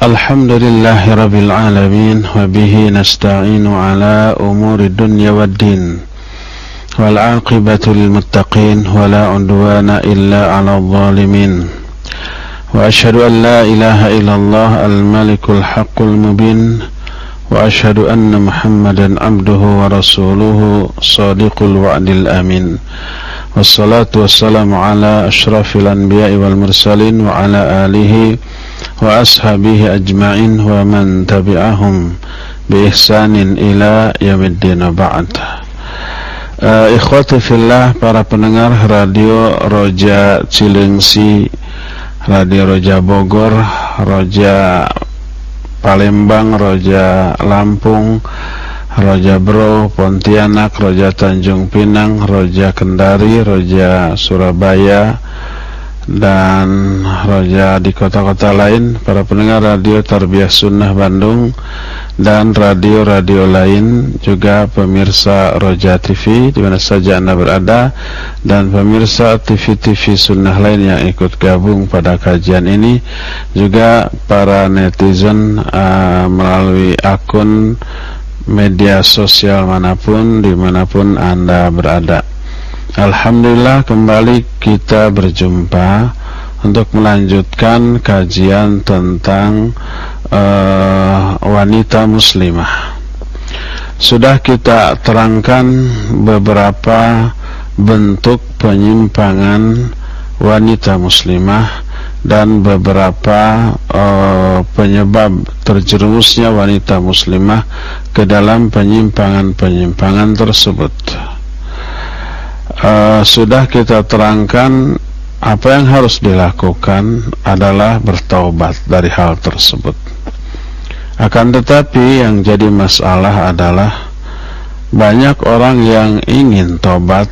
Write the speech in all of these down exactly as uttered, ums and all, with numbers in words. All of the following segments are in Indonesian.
Alhamdulillahi Rabbil Alamin. Wabihi nasta'inu ala umuri dunya waddin. Wal aqibatu lil muttaqin. Wala udwana illa ala zalimin. Wa ashhadu an la ilaha illallah al-malikul haqqul mubin. Wa ashhadu anna Muhammadan abduhu wa rasuluhu sadiqul wa'dil amin. Wassalatu wassalamu ala ashrafil anbiya'i wal mursalin wa ala alihi wa ashabihi ajma'in wa man tabi'ahum bi ihsanin ila yaumiddin ba'd. uh, Ikhwati fillah, para pendengar Radio Roja Cilengsi, Radio Roja Bogor, Roja Palembang, Roja Lampung, Roja Bro, Pontianak, Roja Tanjung Pinang, Roja Kendari, Roja Surabaya, dan Roja di kota-kota lain, para pendengar Radio Tarbiyah Sunnah Bandung dan radio-radio lain, juga pemirsa Roja T V di mana saja Anda berada, dan pemirsa T V-T V Sunnah lain yang ikut gabung pada kajian ini, juga para netizen uh, melalui akun media sosial manapun, dimanapun Anda berada. Alhamdulillah, kembali kita berjumpa untuk melanjutkan kajian tentang uh, wanita muslimah. Sudah kita terangkan beberapa bentuk penyimpangan wanita muslimah dan beberapa uh, penyebab terjerumusnya wanita muslimah ke dalam penyimpangan-penyimpangan tersebut. Uh, sudah kita terangkan apa yang harus dilakukan adalah bertaubat dari hal tersebut. Akan tetapi yang jadi masalah adalah banyak orang yang ingin taubat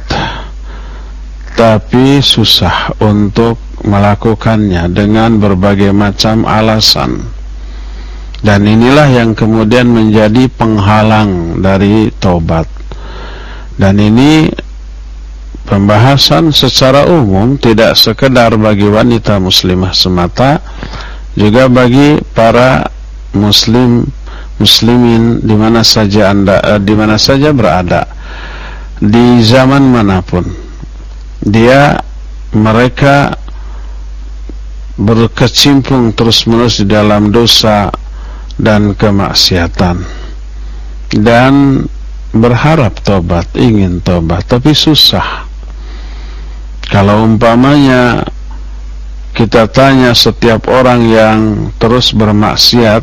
tapi susah untuk melakukannya dengan berbagai macam alasan, dan inilah yang kemudian menjadi penghalang dari taubat. Dan ini pembahasan secara umum, tidak sekedar bagi wanita muslimah semata, juga bagi para muslim muslimin di mana saja Anda eh, di mana saja berada, di zaman manapun dia mereka berkecimpung terus-menerus di dalam dosa dan kemaksiatan dan berharap tobat, ingin tobat, tapi susah. Kalau umpamanya kita tanya setiap orang yang terus bermaksiat,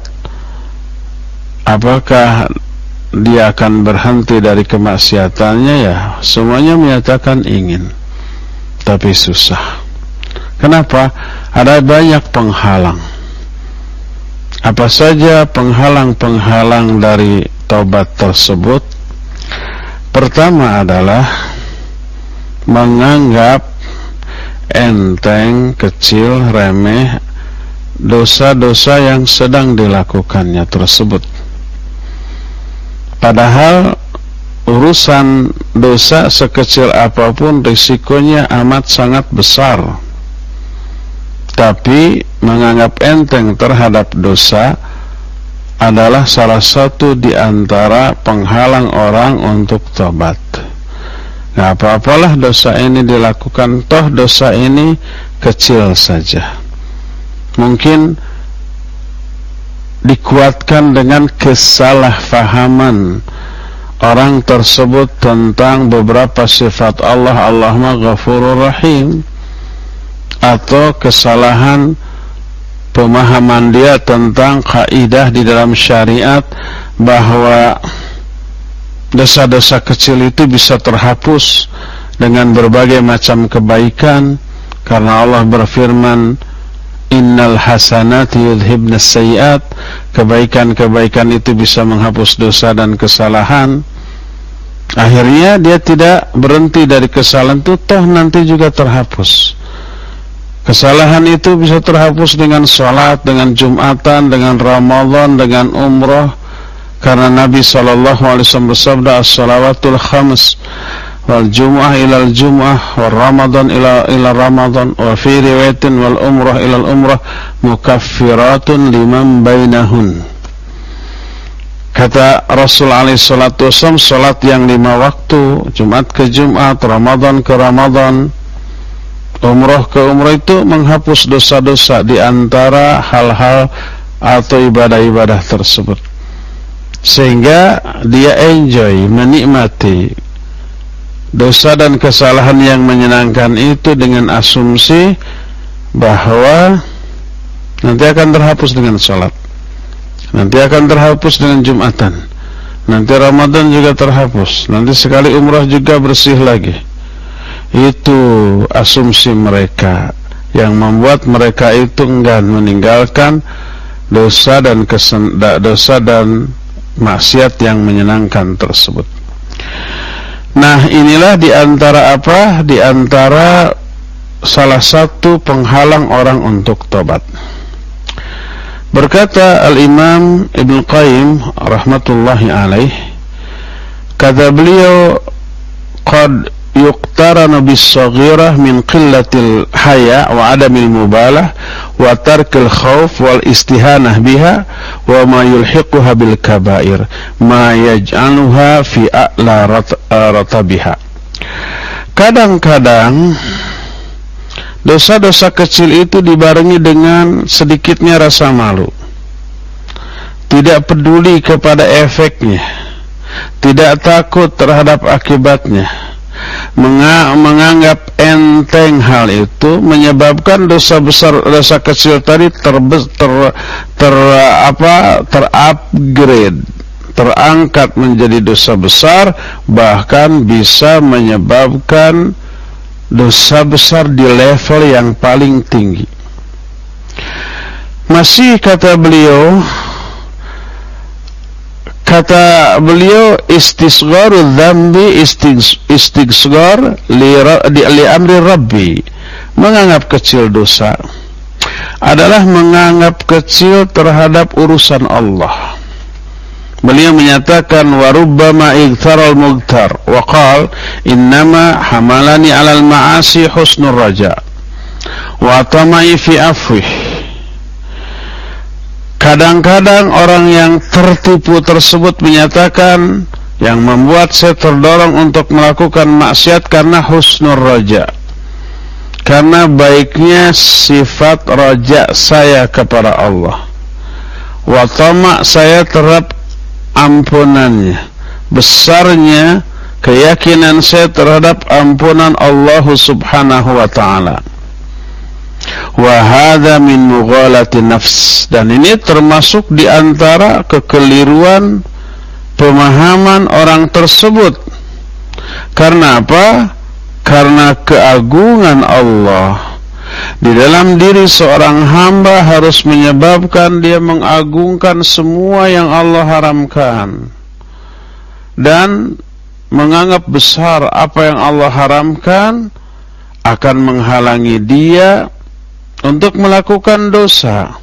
apakah dia akan berhenti dari kemaksiatannya, ya semuanya menyatakan ingin, tapi susah. Kenapa? Ada banyak penghalang. Apa saja penghalang-penghalang dari taubat tersebut? Pertama adalah menganggap enteng, kecil, remeh dosa-dosa yang sedang dilakukannya tersebut. Padahal urusan dosa sekecil apapun risikonya amat sangat besar, tapi menganggap enteng terhadap dosa adalah salah satu di antara penghalang orang untuk tobat. Nah, apa-apalah dosa ini dilakukan, toh dosa ini kecil saja. Mungkin dikuatkan dengan kesalahfahaman orang tersebut tentang beberapa sifat Allah, Allah Maha Ghafurur Rahim, atau kesalahan pemahaman dia tentang kaidah di dalam syariat bahwa dosa-dosa kecil itu bisa terhapus dengan berbagai macam kebaikan, karena Allah berfirman, innal hasanati yudhibnas sayyiat, kebaikan-kebaikan itu bisa menghapus dosa dan kesalahan. Akhirnya dia tidak berhenti dari kesalahan itu, toh nanti juga terhapus. Kesalahan itu bisa terhapus dengan sholat, dengan Jumatan, dengan Ramadan, dengan umrah, karena Nabi shallallahu alaihi wasallam bersabda, as-salawatul khams wal jum'ah ila al jum'ah wal ramadan ila ila ramadan wa fi riwayatin wal umrah ila al umrah mukaffiratun liman bainahun. Kata Rasul alaihi salatu wasallam, salat yang lima waktu, Jumat ke Jumat, Ramadan ke Ramadan, umrah ke umrah itu menghapus dosa-dosa di antara hal-hal atau ibadah-ibadah tersebut, sehingga dia enjoy, menikmati dosa dan kesalahan yang menyenangkan itu dengan asumsi bahwa nanti akan terhapus dengan salat, nanti akan terhapus dengan Jumatan, nanti Ramadan juga terhapus, nanti sekali umrah juga bersih lagi. Itu asumsi mereka yang membuat mereka itu enggan meninggalkan dosa dan kesen, dosa dan maksiat yang menyenangkan tersebut. Nah, inilah diantara apa? Diantara salah satu penghalang orang untuk tobat. Berkata Al-Imam Ibnu Qayyim rahmatullahi alaih, kata beliau, qad yuqtaranu bis-saghirah min qillatil haya wa adamil mubalah wa tarkil khauf wal istihanah biha wa ma yulhiquha bil kabair ma yaj'aluha fi a'la ratabiha. Kadang-kadang dosa-dosa kecil itu dibarengi dengan sedikitnya rasa malu, tidak peduli kepada efeknya, tidak takut terhadap akibatnya, menganggap enteng hal itu, menyebabkan dosa besar, dosa kecil tadi ter, ter, ter apa terupgrade, terangkat menjadi dosa besar, bahkan bisa menyebabkan dosa besar di level yang paling tinggi. Masih kata beliau, kata beliau istisgharu dzambi istighfar li, li amri rabbi, menganggap kecil dosa adalah menganggap kecil terhadap urusan Allah. Beliau menyatakan wa rubbama igtaral mugtar wa qala innama hamalani 'alal ma'asi husnur raja wa tama'i fi afwih. Kadang-kadang orang yang tertipu tersebut menyatakan yang membuat saya terdorong untuk melakukan maksiat karena husnur raja, karena baiknya sifat raja saya kepada Allah, wa tama' saya terhadap ampunannya, besarnya keyakinan saya terhadap ampunan Allah subhanahu wa ta'ala. Wa hadha min mughalati nafs, dan ini termasuk di antara kekeliruan pemahaman orang tersebut. Karena apa? Karena keagungan Allah di dalam diri seorang hamba harus menyebabkan dia mengagungkan semua yang Allah haramkan dan menganggap besar apa yang Allah haramkan, akan menghalangi dia untuk melakukan dosa.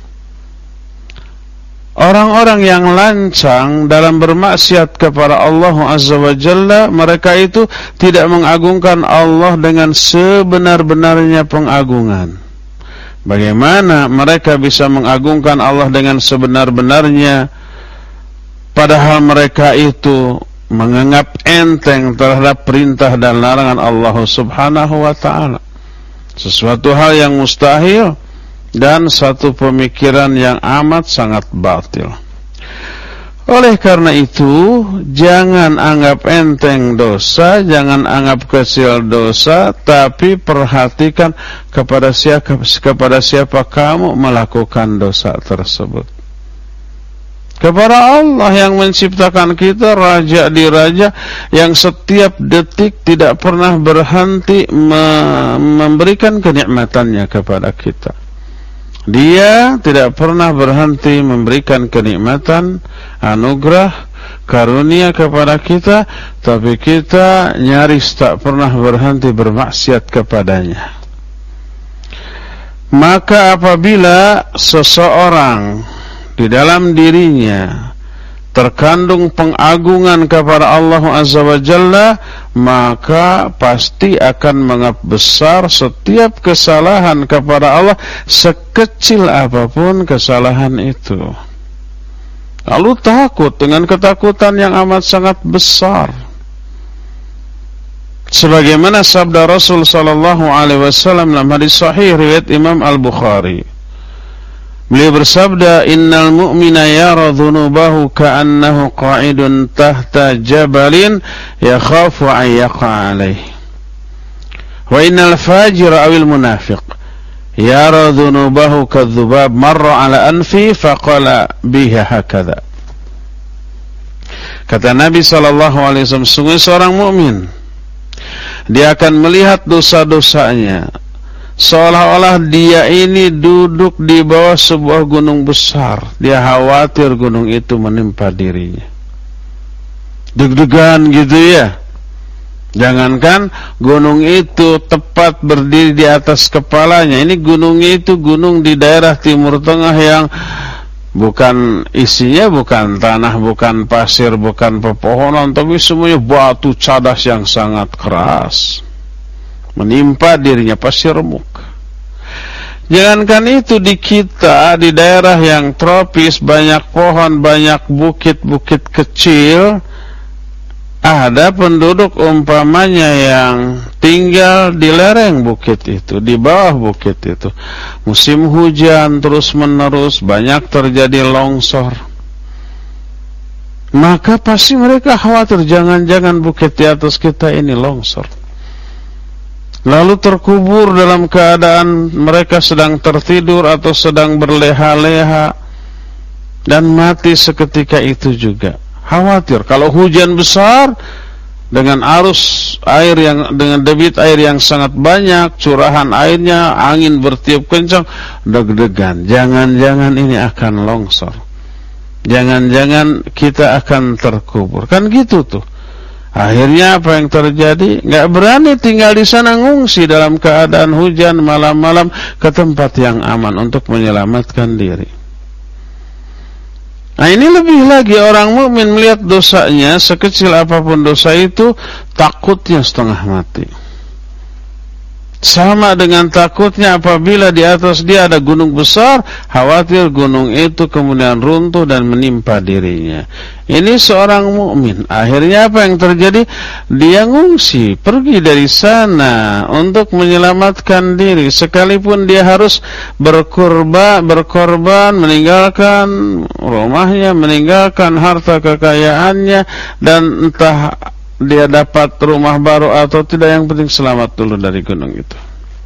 Orang-orang yang lancang dalam bermaksiat kepada Allah Azza wa Jalla, mereka itu tidak mengagungkan Allah dengan sebenar-benarnya pengagungan. Bagaimana mereka bisa mengagungkan Allah dengan sebenar-benarnya, padahal mereka itu menganggap enteng terhadap perintah dan larangan Allah Subhanahu wa ta'ala, sesuatu hal yang mustahil dan satu pemikiran yang amat sangat batil. Oleh karena itu, jangan anggap enteng dosa, jangan anggap kecil dosa, tapi perhatikan kepada siapa, kepada siapa kamu melakukan dosa tersebut. Kepada Allah yang menciptakan kita, raja di raja, yang setiap detik tidak pernah berhenti me- memberikan kenikmatannya kepada kita. Dia tidak pernah berhenti memberikan kenikmatan, anugerah, karunia kepada kita, tapi kita nyaris tak pernah berhenti bermaksiat kepadanya. Maka apabila seseorang di dalam dirinya terkandung pengagungan kepada Allah Azza wa Jalla, maka pasti akan menganggap besar setiap kesalahan kepada Allah, sekecil apapun kesalahan itu. Lalu takut dengan ketakutan yang amat sangat besar. Sebagaimana sabda Rasul sallallahu alaihi wasallam dalam hadis sahih riwayat Imam Al-Bukhari. Beliau bersabda, "Innal mu'mina yara dhunubahu ka'annahu qa'idun tahta jabalin yakhafu an yaqa alaihi. Wa innal fajira awil munafiq yara dhunubahu kadhubab marra ala anfi faqala biha hakadha." Kata Nabi sallallahu alaihi wasallam, sungguh seorang mukmin, dia akan melihat dosa-dosanya seolah-olah dia ini duduk di bawah sebuah gunung besar. Dia khawatir gunung itu menimpa dirinya. Deg-degan gitu ya. Jangankan gunung itu tepat berdiri di atas kepalanya. Ini gunungnya itu gunung di daerah Timur Tengah yang bukan isinya bukan tanah, bukan pasir, bukan pepohonan, tapi semuanya batu cadas yang sangat keras. Menimpa dirinya pasti remuk. Jangankan itu, di kita, di daerah yang tropis, banyak pohon, banyak bukit-bukit kecil, ada penduduk umpamanya yang tinggal di lereng bukit itu, di bawah bukit itu. Musim hujan terus menerus, banyak terjadi longsor. Maka pasti mereka khawatir, jangan-jangan bukit di atas kita ini longsor. Lalu terkubur dalam keadaan mereka sedang tertidur atau sedang berleha-leha, dan mati seketika itu juga. Khawatir kalau hujan besar dengan arus air yang dengan debit air yang sangat banyak, curahan airnya, angin bertiup kencang, deg-degan, jangan-jangan ini akan longsor, jangan-jangan kita akan terkubur. Kan gitu tuh. Akhirnya apa yang terjadi? Nggak berani tinggal di sana, ngungsi dalam keadaan hujan malam-malam ke tempat yang aman untuk menyelamatkan diri. Nah, ini lebih lagi orang mukmin melihat dosanya, sekecil apapun dosa itu, takutnya setengah mati. Sama dengan takutnya apabila di atas dia ada gunung besar, khawatir gunung itu kemudian runtuh dan menimpa dirinya. Ini seorang mukmin. Akhirnya apa yang terjadi? Dia ngungsi, pergi dari sana untuk menyelamatkan diri, sekalipun dia harus berkorban, berkorban, meninggalkan rumahnya, meninggalkan harta kekayaannya, dan entah dia dapat rumah baru atau tidak, yang penting selamat dulu dari gunung itu.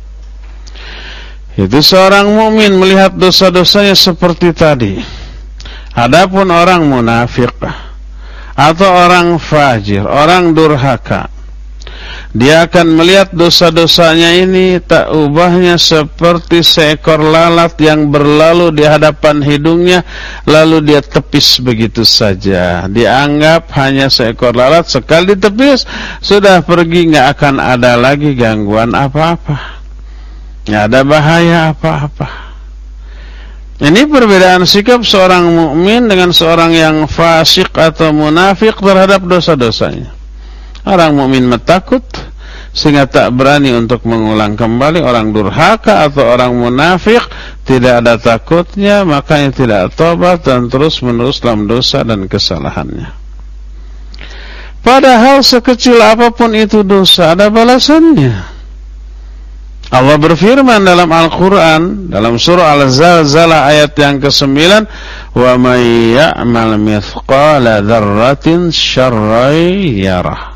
Itu seorang mukmin melihat dosa-dosanya seperti tadi. Adapun orang munafik atau orang fajir, orang durhaka, dia akan melihat dosa-dosanya ini tak ubahnya seperti seekor lalat yang berlalu di hadapan hidungnya, lalu dia tepis begitu saja. Dianggap hanya seekor lalat, sekali ditepis sudah pergi, nggak akan ada lagi gangguan apa-apa, nggak ada bahaya apa-apa. Ini perbedaan sikap seorang mukmin dengan seorang yang fasik atau munafik terhadap dosa-dosanya. Orang mukmin takut sehingga tak berani untuk mengulang kembali. Orang durhaka atau orang munafik tidak ada takutnya, makanya tidak tobat dan terus menerus dalam dosa dan kesalahannya. Padahal sekecil apapun itu dosa, ada balasannya. Allah berfirman dalam Al-Quran, dalam surah Al-Zalzalah ayat yang kesembilan, wa may ya'mal mithqala dzarratin syarran yarah.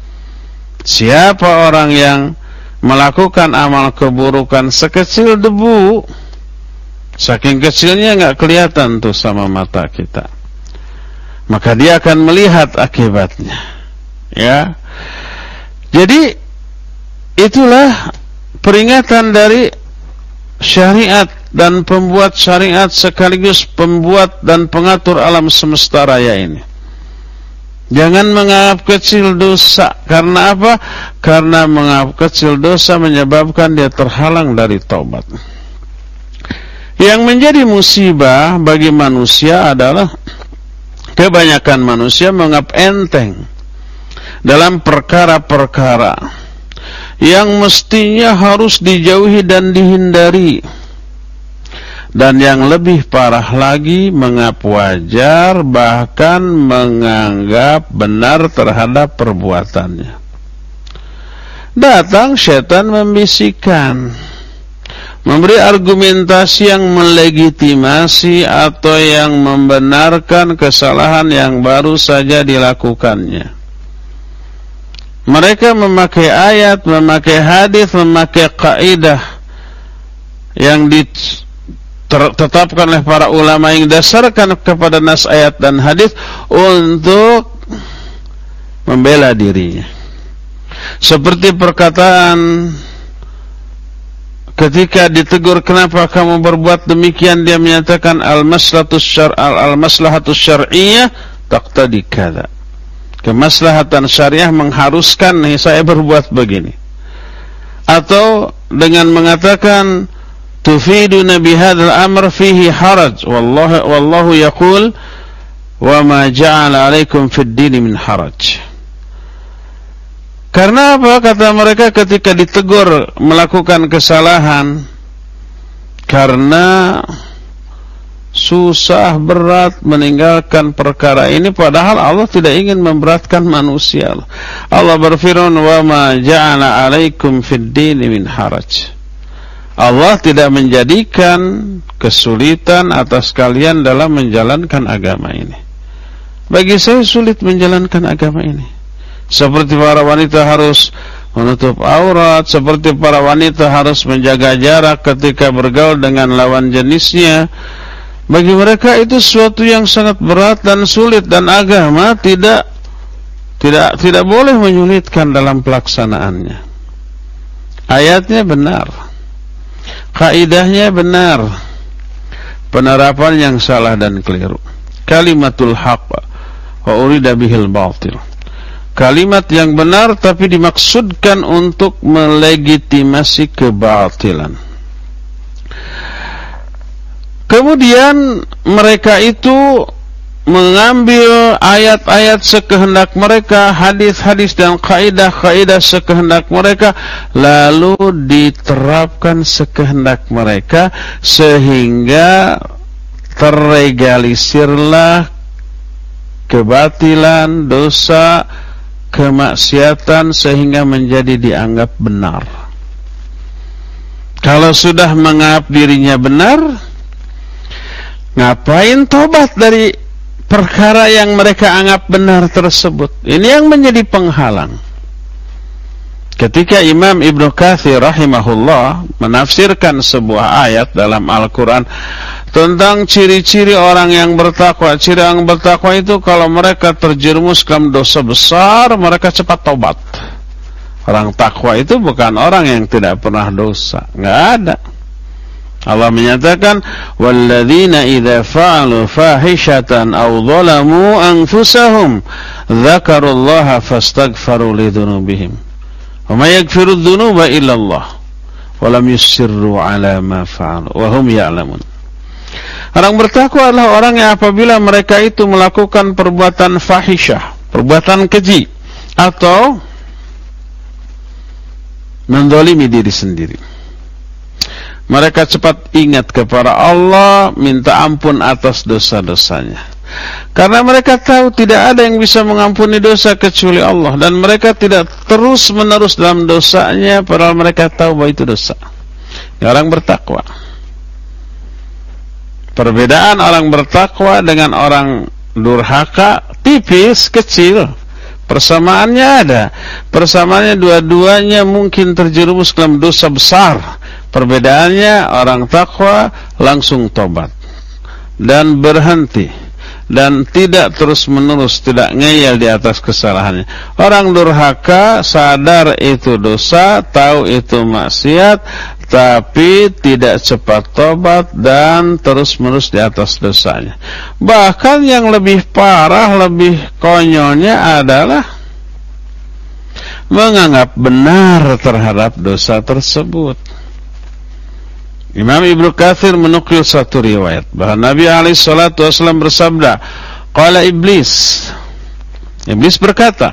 Siapa orang yang melakukan amal keburukan sekecil debu, saking kecilnya nggak kelihatan tuh sama mata kita, maka dia akan melihat akibatnya. Ya, jadi itulah peringatan dari syariat dan pembuat syariat sekaligus pembuat dan pengatur alam semesta raya ini. Jangan menganggap kecil dosa. Karena apa? Karena menganggap kecil dosa menyebabkan dia terhalang dari taubat. Yang menjadi musibah bagi manusia adalah Kebanyakan manusia menganggap enteng dalam perkara-perkara yang mestinya harus dijauhi dan dihindari, dan yang lebih parah lagi menganggap wajar, bahkan menganggap benar terhadap perbuatannya. Datang setan membisikkan, memberi argumentasi yang melegitimasi atau yang membenarkan kesalahan yang baru saja dilakukannya. Mereka memakai ayat, memakai hadis, memakai kaidah yang ditetapkan oleh para ulama yang didasarkan kepada nas ayat dan hadis untuk membela dirinya. Seperti perkataan ketika ditegur, kenapa kamu berbuat demikian, dia menyatakan al-maslahatus syar' al-maslahatus syar'iyyah taqtadi kadza. Kemaslahatan syariah mengharuskan nih saya berbuat begini. Atau dengan mengatakan tufiduna bihadzal amr fihi haraj, wallahu wallahu yaqul wa ma ja'ala 'alaikum fid din min haraj. Karena apa? Kata mereka ketika ditegur melakukan kesalahan, karena susah berat meninggalkan perkara ini, padahal Allah tidak ingin memberatkan manusia. Allah berfirman, wa ma ja'ala 'alaikum fid din min haraj. Allah tidak menjadikan kesulitan atas kalian dalam menjalankan agama ini. Bagi saya sulit menjalankan agama ini. Seperti para wanita harus menutup aurat, seperti para wanita harus menjaga jarak ketika bergaul dengan lawan jenisnya. Bagi mereka itu sesuatu yang sangat berat dan sulit, dan agama tidak tidak tidak boleh menyulitkan dalam pelaksanaannya. Ayatnya benar, kaidahnya benar, penerapan yang salah dan keliru. Kalimatul haqq wa urida bihil batil. Kalimat yang benar tapi dimaksudkan untuk melegitimasi kebatilan. Kemudian mereka itu mengambil ayat-ayat sekehendak mereka, hadis-hadis dan kaidah-kaidah sekehendak mereka, lalu diterapkan sekehendak mereka, sehingga terlegalisirlah kebatilan, dosa, kemaksiatan, sehingga menjadi dianggap benar. Kalau sudah menganggap dirinya benar, ngapain tobat dari perkara yang mereka anggap benar tersebut? Ini yang menjadi penghalang. Ketika Imam Ibnu Katsir rahimahullah menafsirkan sebuah ayat dalam Al-Quran tentang ciri-ciri orang yang bertakwa, ciri yang bertakwa itu kalau mereka terjerumus dalam dosa besar, mereka cepat tobat. Orang takwa itu bukan orang yang tidak pernah dosa, nggak ada. Allah menyatakan, walladzina idza fa'alu fahishatan aw zalamu anfusahum dzakarullaha fastaghfaru lidzunubihim wa may yaghfiru dzunuba illa Allah wa lam yusirru ala ma fa'alu wa hum ya'lamun. Orang bertakwa adalah orang yang apabila mereka itu melakukan perbuatan fahisyah, perbuatan keji, atau menzalimi diri sendiri, mereka cepat ingat kepada Allah, minta ampun atas dosa-dosanya. Karena mereka tahu tidak ada yang bisa mengampuni dosa kecuali Allah, dan mereka tidak terus menerus dalam dosanya padahal mereka tahu bahwa itu dosa. Orang bertakwa. Perbedaan orang bertakwa dengan orang durhaka tipis, kecil. Persamaannya ada. Persamaannya dua-duanya mungkin terjerumus dalam dosa besar. Perbedaannya orang takwa langsung tobat dan berhenti dan tidak terus-menerus, tidak ngeyel di atas kesalahannya. Orang durhaka sadar itu dosa, tahu itu maksiat, tapi tidak cepat tobat dan terus-menerus di atas dosanya. Bahkan yang lebih parah, lebih konyolnya adalah menganggap benar terhadap dosa tersebut. Imam Ibnu Katsir menukil satu riwayat bahwa Nabi alaihi salatu wasallam bersabda, Qala Iblis, Iblis berkata,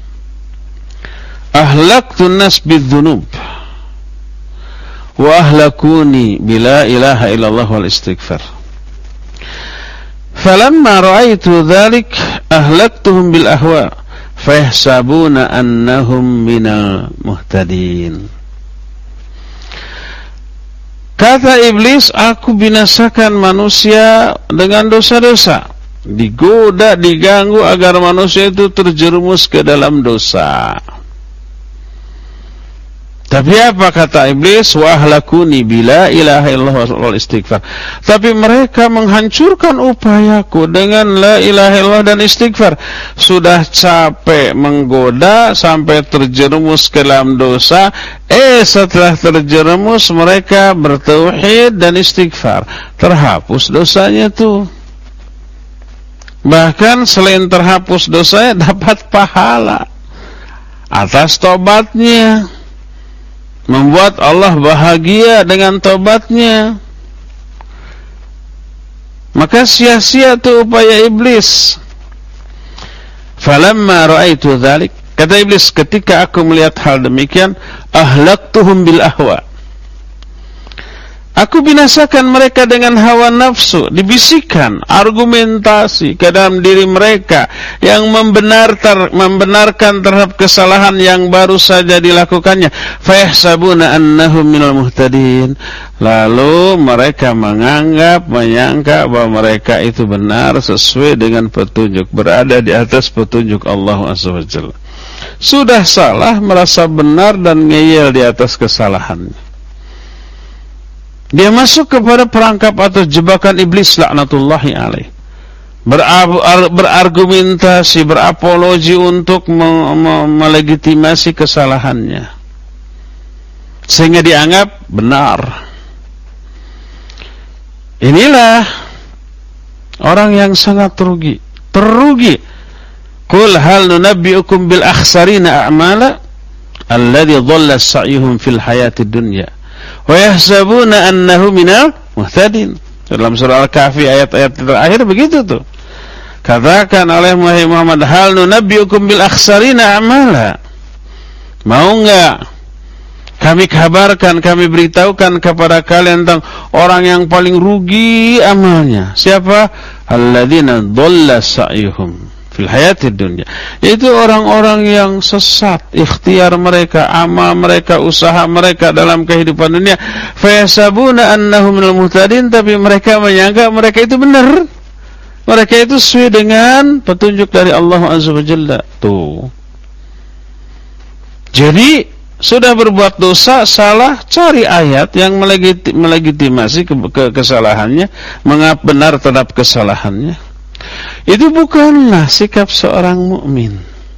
ahlaktu nas bidzunub wa ahlakuni bila ilaha illallah wal istighfar. Falamma ra'aitu dhalik ahlaktuhum bil ahwa fayahsabuna annahum minal muhtadin. Kata Iblis, aku binasakan manusia dengan dosa-dosa, digoda, diganggu agar manusia itu terjerumus ke dalam dosa. Tapi apa kata Iblis? Wa ahlakuni bila ilaha illallah wal istighfar. Tapi mereka menghancurkan upayaku dengan la ilaha illallah dan istighfar. Sudah capek menggoda sampai terjerumus ke dalam dosa. Eh setelah terjerumus mereka bertauhid dan istighfar, terhapus dosanya tuh. Bahkan selain terhapus dosanya, dapat pahala atas tobatnya, membuat Allah bahagia dengan tobatnya. Maka sia-sia tuh upaya Iblis. Falamma ra'aitu dzalik, kata Iblis, ketika aku melihat hal demikian, ahlaktuhum bil ahwa, aku binasakan mereka dengan hawa nafsu. Dibisikkan argumentasi ke dalam diri mereka yang membenar ter, membenarkan terhadap kesalahan yang baru saja dilakukannya. Fayahsabuna annahum minal muhtadin. Lalu mereka menganggap, menyangka bahwa mereka itu benar sesuai dengan petunjuk, berada di atas petunjuk Allah azza wa jalla. Sudah salah merasa benar dan ngeyel di atas kesalahannya. Dia masuk kepada perangkap atau jebakan Iblis laknatullahi alaih. Berargumentasi, berapologi untuk me me melegitimasi kesalahannya, sehingga dianggap benar. Inilah orang yang sangat rugi, terugi. Qul hal nunabbi'ukum bil akhsarina a'mala alladhi dhalla sa'yuhum fil hayatid dunya wa yahsabuna annahu minal muhtadin. Dalam surah Al-Kahfi ayat-ayat terakhir begitu tuh. Katakan oleh Muhammad, hal nunabbi'ukum bil akhsarina a'mala. Mau enggak kami kabarkan, kami beritahukan kepada kalian tentang orang yang paling rugi amalnya? Siapa? Alladzina dhalla sa'yuhum fil hayatid dunya, yaitu orang-orang yang sesat ikhtiar mereka, amal mereka, usaha mereka dalam kehidupan dunia. Fayasabuna annahum minal muhtadin, tapi mereka menyangka mereka itu benar, mereka itu sesuai dengan petunjuk dari Allah azza wa jalla. Tuh, jadi sudah berbuat dosa, salah, cari ayat yang melegiti, melegitimasi ke, ke, kesalahannya, mengapa benar terhadap kesalahannya. Itu bukanlah sikap seorang mukmin.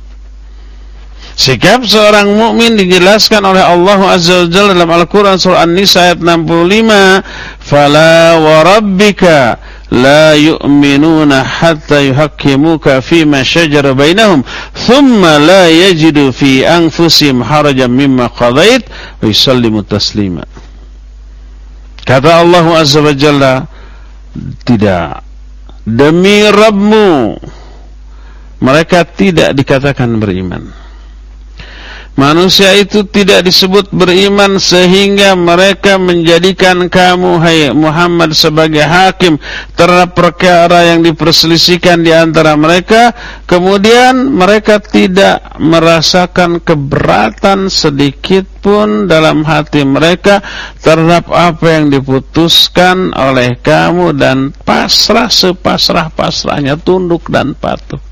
Sikap seorang mukmin dijelaskan oleh Allah azza wa jalla dalam Al-Quran surah An-Nisa ayat enam puluh lima. Fala wa rabbika la yu'minuna hatta yuhakkimuka fima shajara bainahum thumma la yajidu fi anfusihim harajan mimma qadait wa yusallimu taslima. Kata Allah azza wa jalla, tidak, demi Rabbmu mereka tidak dikatakan beriman. Manusia itu tidak disebut beriman sehingga mereka menjadikan kamu, hai Muhammad, sebagai hakim terhadap perkara yang diperselisihkan di antara mereka. Kemudian mereka tidak merasakan keberatan sedikit pun dalam hati mereka terhadap apa yang diputuskan oleh kamu, dan pasrah sepasrah-pasrahnya, tunduk dan patuh.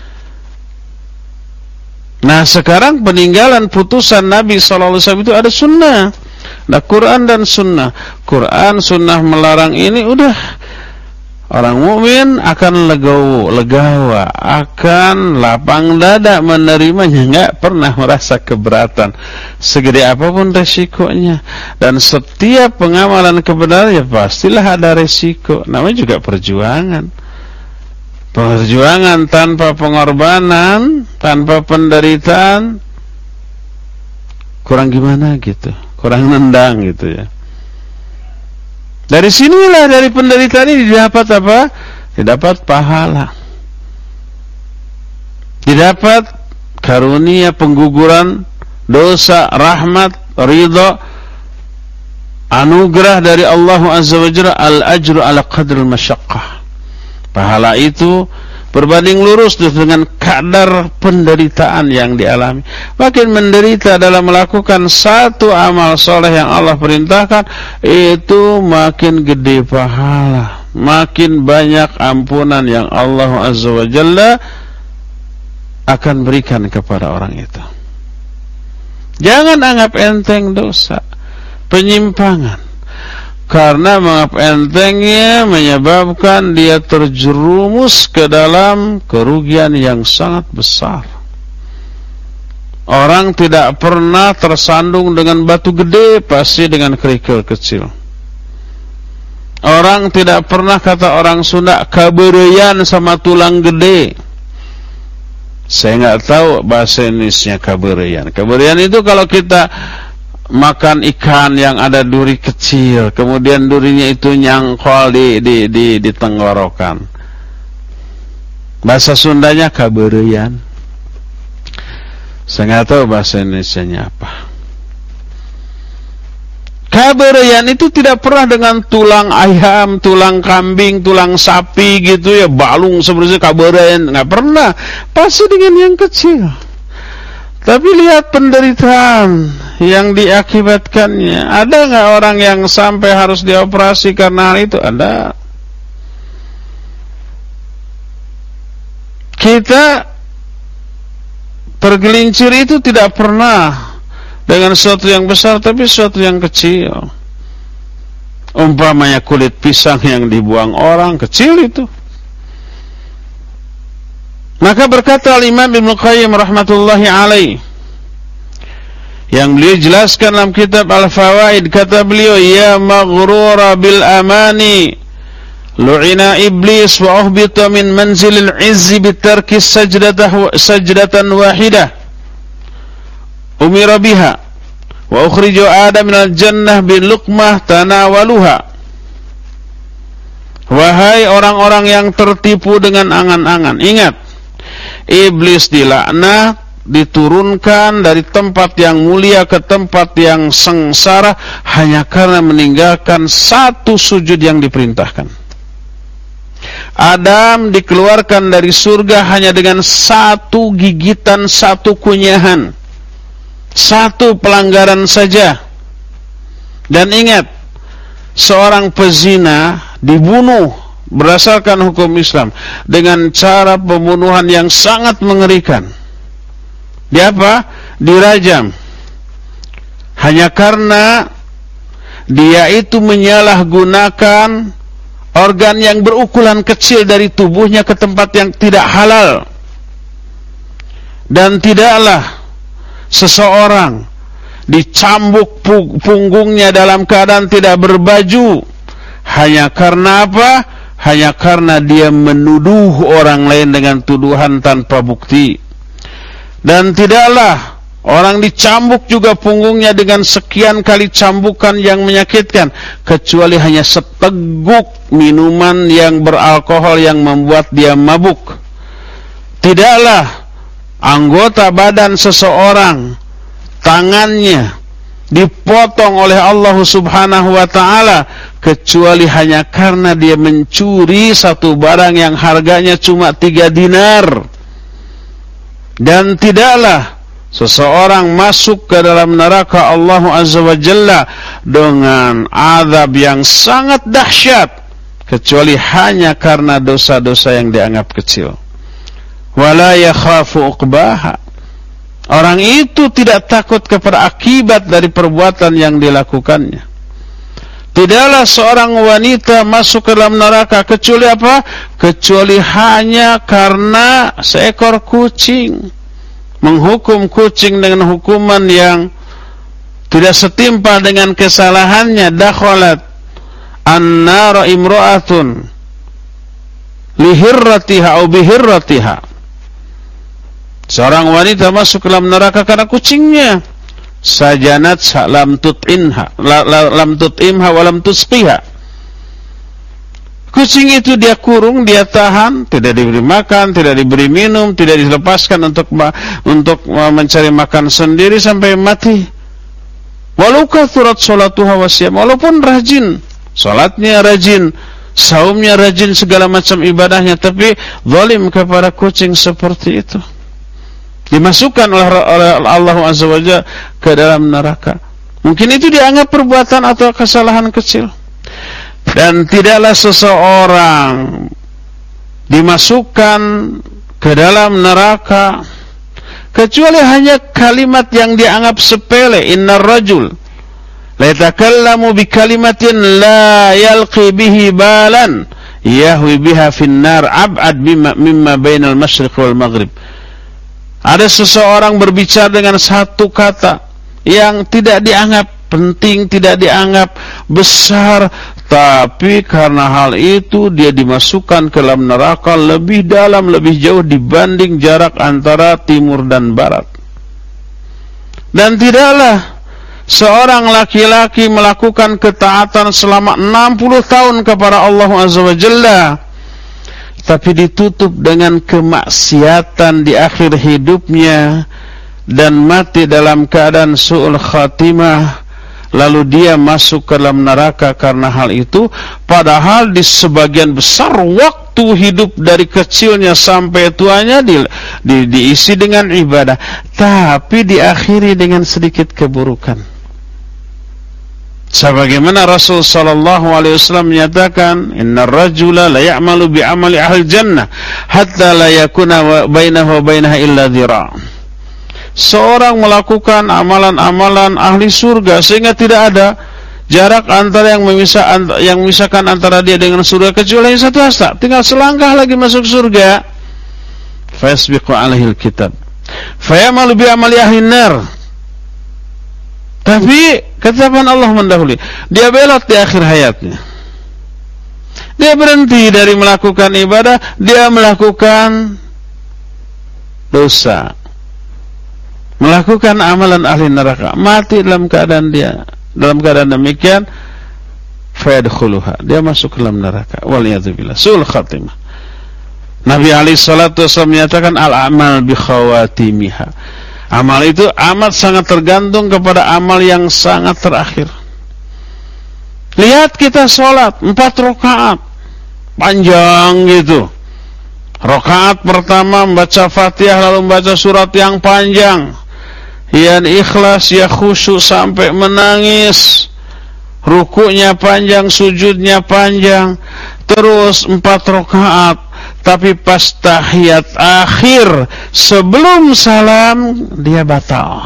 Nah, sekarang peninggalan putusan Nabi shallallahu alaihi wasallam itu ada sunnah, ada Quran dan sunnah. Quran sunnah melarang ini, udah, orang mukmin akan legowo, legawa, akan lapang dada menerimanya, nggak pernah merasa keberatan segede apapun resikonya. Dan setiap pengamalan kebenaran ya pastilah ada resiko, namanya juga perjuangan. Perjuangan tanpa pengorbanan, tanpa penderitaan, kurang gimana gitu, kurang nendang gitu ya. Dari sinilah, dari penderitaan ini didapat apa? Didapat pahala. didapat karunia pengguguran dosa, rahmat, ridha, anugerah dari Allah Azza wa Jalla. Al-ajru ala qadril masyaqqah. Pahala itu berbanding lurus dengan kadar penderitaan yang dialami. Makin menderita dalam melakukan satu amal soleh yang Allah perintahkan, itu makin gede pahala, makin banyak ampunan yang Allah Azza wa Jalla akan berikan kepada orang itu. Jangan anggap enteng dosa, penyimpangan, karena menganggap entengnya menyebabkan dia terjerumus ke dalam kerugian yang sangat besar. Orang tidak pernah tersandung dengan batu gede, pasti dengan kerikil kecil. Orang tidak pernah, kata orang Sunda, kabereyan sama tulang gede. Saya nggak tahu bahasa Indonesia kabereyan. Kabereyan itu kalau kita makan ikan yang ada duri kecil, kemudian durinya itu nyangkol di di di, di tenggorokan. Bahasa Sundanya kabereyan. Saya nggak tahu bahasa Indonesianya apa. Kabereyan itu tidak pernah dengan tulang ayam, tulang kambing, tulang sapi gitu ya, balung seperti kabereyan, nggak pernah. Pasti dengan yang kecil. Tapi lihat penderitaan yang diakibatkannya. Ada nggak orang yang sampai harus dioperasi karena hal itu? Ada. Kita tergelincir itu tidak pernah dengan sesuatu yang besar, tapi sesuatu yang kecil. Umpamanya kulit pisang yang dibuang orang, kecil itu. Maka berkata Al-Imam Ibnu Qayyim rahmatullahi alaih, yang beliau jelaskan dalam kitab Al-Fawaid, kata beliau, ya maghrura bil amani, lu'ina iblis wa uhbita min manzilil izzi bitarki sajdatan wahidah umira biha wa ukhriju adam minal jannah bil luqmah tanawaluha. Wahai orang-orang yang tertipu dengan angan-angan, ingat, iblis dilaknat, diturunkan dari tempat yang mulia ke tempat yang sengsara hanya karena meninggalkan satu sujud yang diperintahkan. Adam dikeluarkan dari surga hanya dengan satu gigitan, satu kunyahan, satu pelanggaran saja. Dan ingat, seorang pezina dibunuh berdasarkan hukum Islam dengan cara pembunuhan yang sangat mengerikan. Dia apa? Dirajam. Hanya karena dia itu menyalahgunakan organ yang berukuran kecil dari tubuhnya ke tempat yang tidak halal. Dan tidaklah seseorang dicambuk punggungnya dalam keadaan tidak berbaju hanya karena apa? Hanya karena dia menuduh orang lain dengan tuduhan tanpa bukti. Dan tidaklah orang dicambuk juga punggungnya dengan sekian kali cambukan yang menyakitkan, kecuali hanya seteguk minuman yang beralkohol yang membuat dia mabuk. Tidaklah anggota badan seseorang, tangannya dipotong oleh Allah Subhanahu wa ta'ala, kecuali hanya karena dia mencuri satu barang yang harganya cuma tiga dinar. Dan tidaklah seseorang masuk ke dalam neraka Allah Azza wa Jalla dengan azab yang sangat dahsyat, kecuali hanya karena dosa-dosa yang dianggap kecil. Wala yakhafu uqbaha. Orang itu tidak takut kepada akibat dari perbuatan yang dilakukannya. Tidaklah seorang wanita masuk ke dalam neraka kecuali apa? Kecuali hanya karena seekor kucing. Menghukum kucing dengan hukuman yang tidak setimpal dengan kesalahannya. Dakhalat an-nara imra'atun lihirratiha au bihirratiha. Seorang wanita masuk ke dalam neraka karena kucingnya. Sajanat lam tut'inha lam tut'imha wa lam tusqiha. Kucing itu dia kurung, dia tahan, tidak diberi makan, tidak diberi minum, tidak dilepaskan untuk untuk mencari makan sendiri sampai mati. Walau kathurat sholatuha wasyam, walaupun rajin, salatnya rajin, saumnya rajin, segala macam ibadahnya, tapi zalim kepada kucing seperti itu, dimasukkan oleh, oleh Allah Azza wa Jalla ke dalam neraka. Mungkin itu dianggap perbuatan atau kesalahan kecil. Dan tidaklah seseorang dimasukkan ke dalam neraka kecuali hanya kalimat yang dianggap sepele. Innar rajul la yatakallamu bi kalimatin la yalqi bihi balan yahwi biha finnar ab'ad mimma bainal masyriq wal maghrib. Ada seseorang berbicara dengan satu kata yang tidak dianggap penting, tidak dianggap besar, tapi karena hal itu dia dimasukkan ke dalam neraka lebih dalam, lebih jauh dibanding jarak antara timur dan barat. Dan tidaklah seorang laki-laki melakukan ketaatan selama enam puluh tahun kepada Allah Azza wa Jalla, tapi ditutup dengan kemaksiatan di akhir hidupnya dan mati dalam keadaan su'ul khatimah, lalu dia masuk ke dalam neraka karena hal itu, padahal di sebagian besar waktu hidup dari kecilnya sampai tuanya di, di, diisi dengan ibadah, tapi diakhiri dengan sedikit keburukan. Sebagaimana Rasul sallallahu alaihi wasallam menyatakan, innar rajula la ya'malu bi amali ahli jannah hatta la yakuna bainahu wa bainaha illa dhira'. Seorang melakukan amalan-amalan ahli surga sehingga tidak ada jarak antara yang memisah yang memisahkan antara dia dengan surga kecuali satu hasta, tinggal selangkah lagi masuk surga. Fasbiqu alaihil kitab fayamalu bi amali ahli nar. Tapi ketetapan Allah mendahului, dia belot di akhir hayatnya, dia berhenti dari melakukan ibadah, dia melakukan dosa, melakukan amalan ahli neraka, mati dalam keadaan dia dalam keadaan demikian, fayadkhuluha, dia masuk ke dalam neraka, waliyadzubillah, sul khatimah. Nabi alaihi salatu wasallam menyatakan al-amal bi khawatimiha, amal itu amat sangat tergantung kepada amal yang sangat terakhir. Lihat kita sholat empat rakaat panjang gitu, rakaat pertama membaca Fatihah lalu membaca surat yang panjang, ya ikhlas, ya khusyuk sampai menangis, rukuknya panjang, sujudnya panjang, terus empat rakaat. Tapi pas tahiyat akhir sebelum salam dia batal.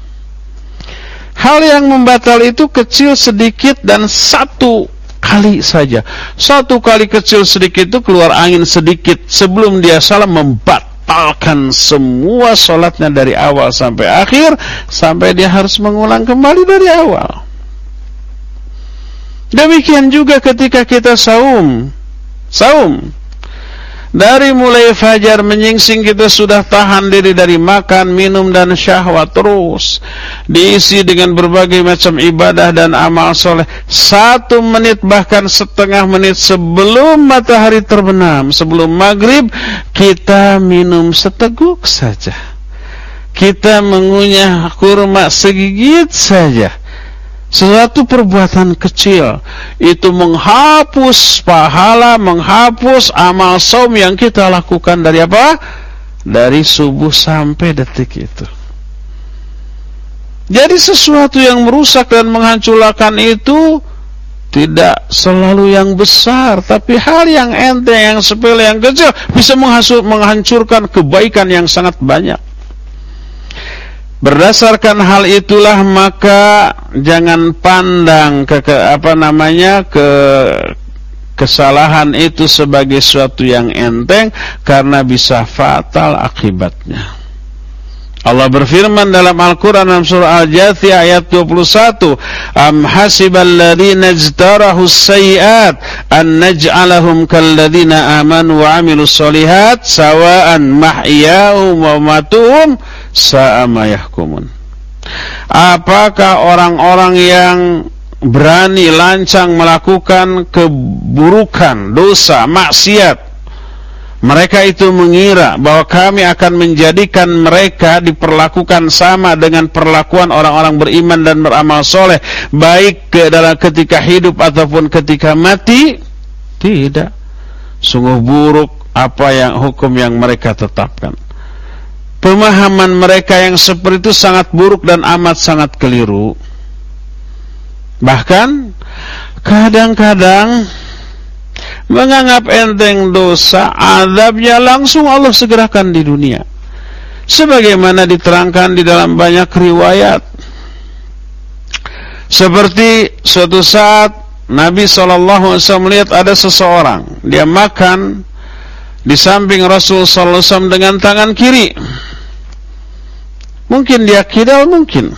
Hal yang membatal itu kecil sedikit dan satu kali saja. Satu kali kecil sedikit itu keluar angin sedikit sebelum dia salam membatalkan semua sholatnya dari awal sampai akhir, sampai dia harus mengulang kembali dari awal. Demikian juga ketika kita saum. Saum dari mulai fajar menyingsing kita sudah tahan diri dari makan, minum dan syahwat, terus diisi dengan berbagai macam ibadah dan amal soleh. Satu menit bahkan setengah menit sebelum matahari terbenam, sebelum maghrib, kita minum seteguk saja, kita mengunyah kurma segigit saja. Suatu perbuatan kecil itu menghapus pahala, menghapus amal saum yang kita lakukan dari apa? Dari subuh sampai detik itu. Jadi sesuatu yang merusak dan menghancurkan itu tidak selalu yang besar, tapi hal yang enteng, yang sepele, yang kecil bisa menghancurkan kebaikan yang sangat banyak. Berdasarkan hal itulah maka jangan pandang ke, ke apa namanya ke kesalahan itu sebagai sesuatu yang enteng, karena bisa fatal akibatnya. Allah berfirman dalam Al-Quran dalam surah Al-Jathiyah ayat dua puluh satu, am hasibal ladzina ijtarahu sayyi'at an naj'alahum kalladzina amanu wa 'amilus sholihat sawa'an mahyahum wa mamatuhum sa'a ma yahkumun. Apakah orang-orang yang berani lancang melakukan keburukan, dosa, maksiat, mereka itu mengira bahwa kami akan menjadikan mereka diperlakukan sama dengan perlakuan orang-orang beriman dan beramal soleh, baik ke dalam ketika hidup ataupun ketika mati. Tidak. Sungguh buruk apa yang hukum yang mereka tetapkan. Pemahaman mereka yang seperti itu sangat buruk dan amat sangat keliru. Bahkan kadang-kadang menganggap enteng dosa, azabnya langsung Allah segerakan di dunia, sebagaimana diterangkan di dalam banyak riwayat. Seperti suatu saat Nabi shallallahu alaihi wasallam melihat ada seseorang, dia makan di samping Rasul shallallahu alaihi wasallam dengan tangan kiri. Mungkin dia kidal, mungkin.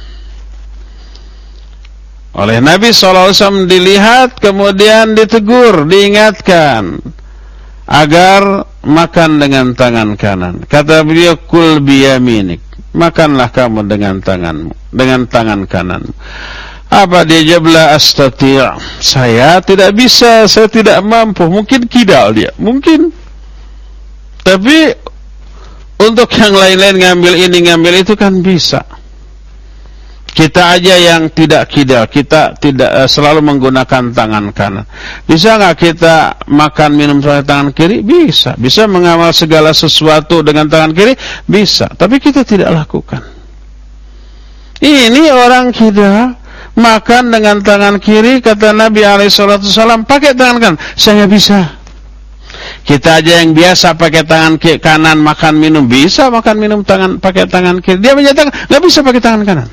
Oleh Nabi shallallahu alaihi wasallam dilihat, kemudian ditegur, diingatkan agar makan dengan tangan kanan. Kata beliau, kul biyaminik, makanlah kamu dengan tanganmu, dengan tangan kananmu. Apa dia jawab? La astati', saya tidak bisa, saya tidak mampu. Mungkin kidal dia, mungkin. Tapi untuk yang lain-lain ngambil ini ngambil itu kan bisa. Kita aja yang tidak kidal, kita tidak uh, selalu menggunakan tangan kanan. Bisa nggak kita makan minum pakai tangan kiri? Bisa. Bisa mengamal segala sesuatu dengan tangan kiri? Bisa. Tapi kita tidak lakukan. Ini orang kidal makan dengan tangan kiri, kata Nabi alaihi salatu wasallam, pakai tangan kanan. Saya nggak bisa. Kita aja yang biasa pakai tangan kanan makan minum, bisa makan minum tangan pakai tangan kiri. Dia menyatakan nggak bisa pakai tangan kanan.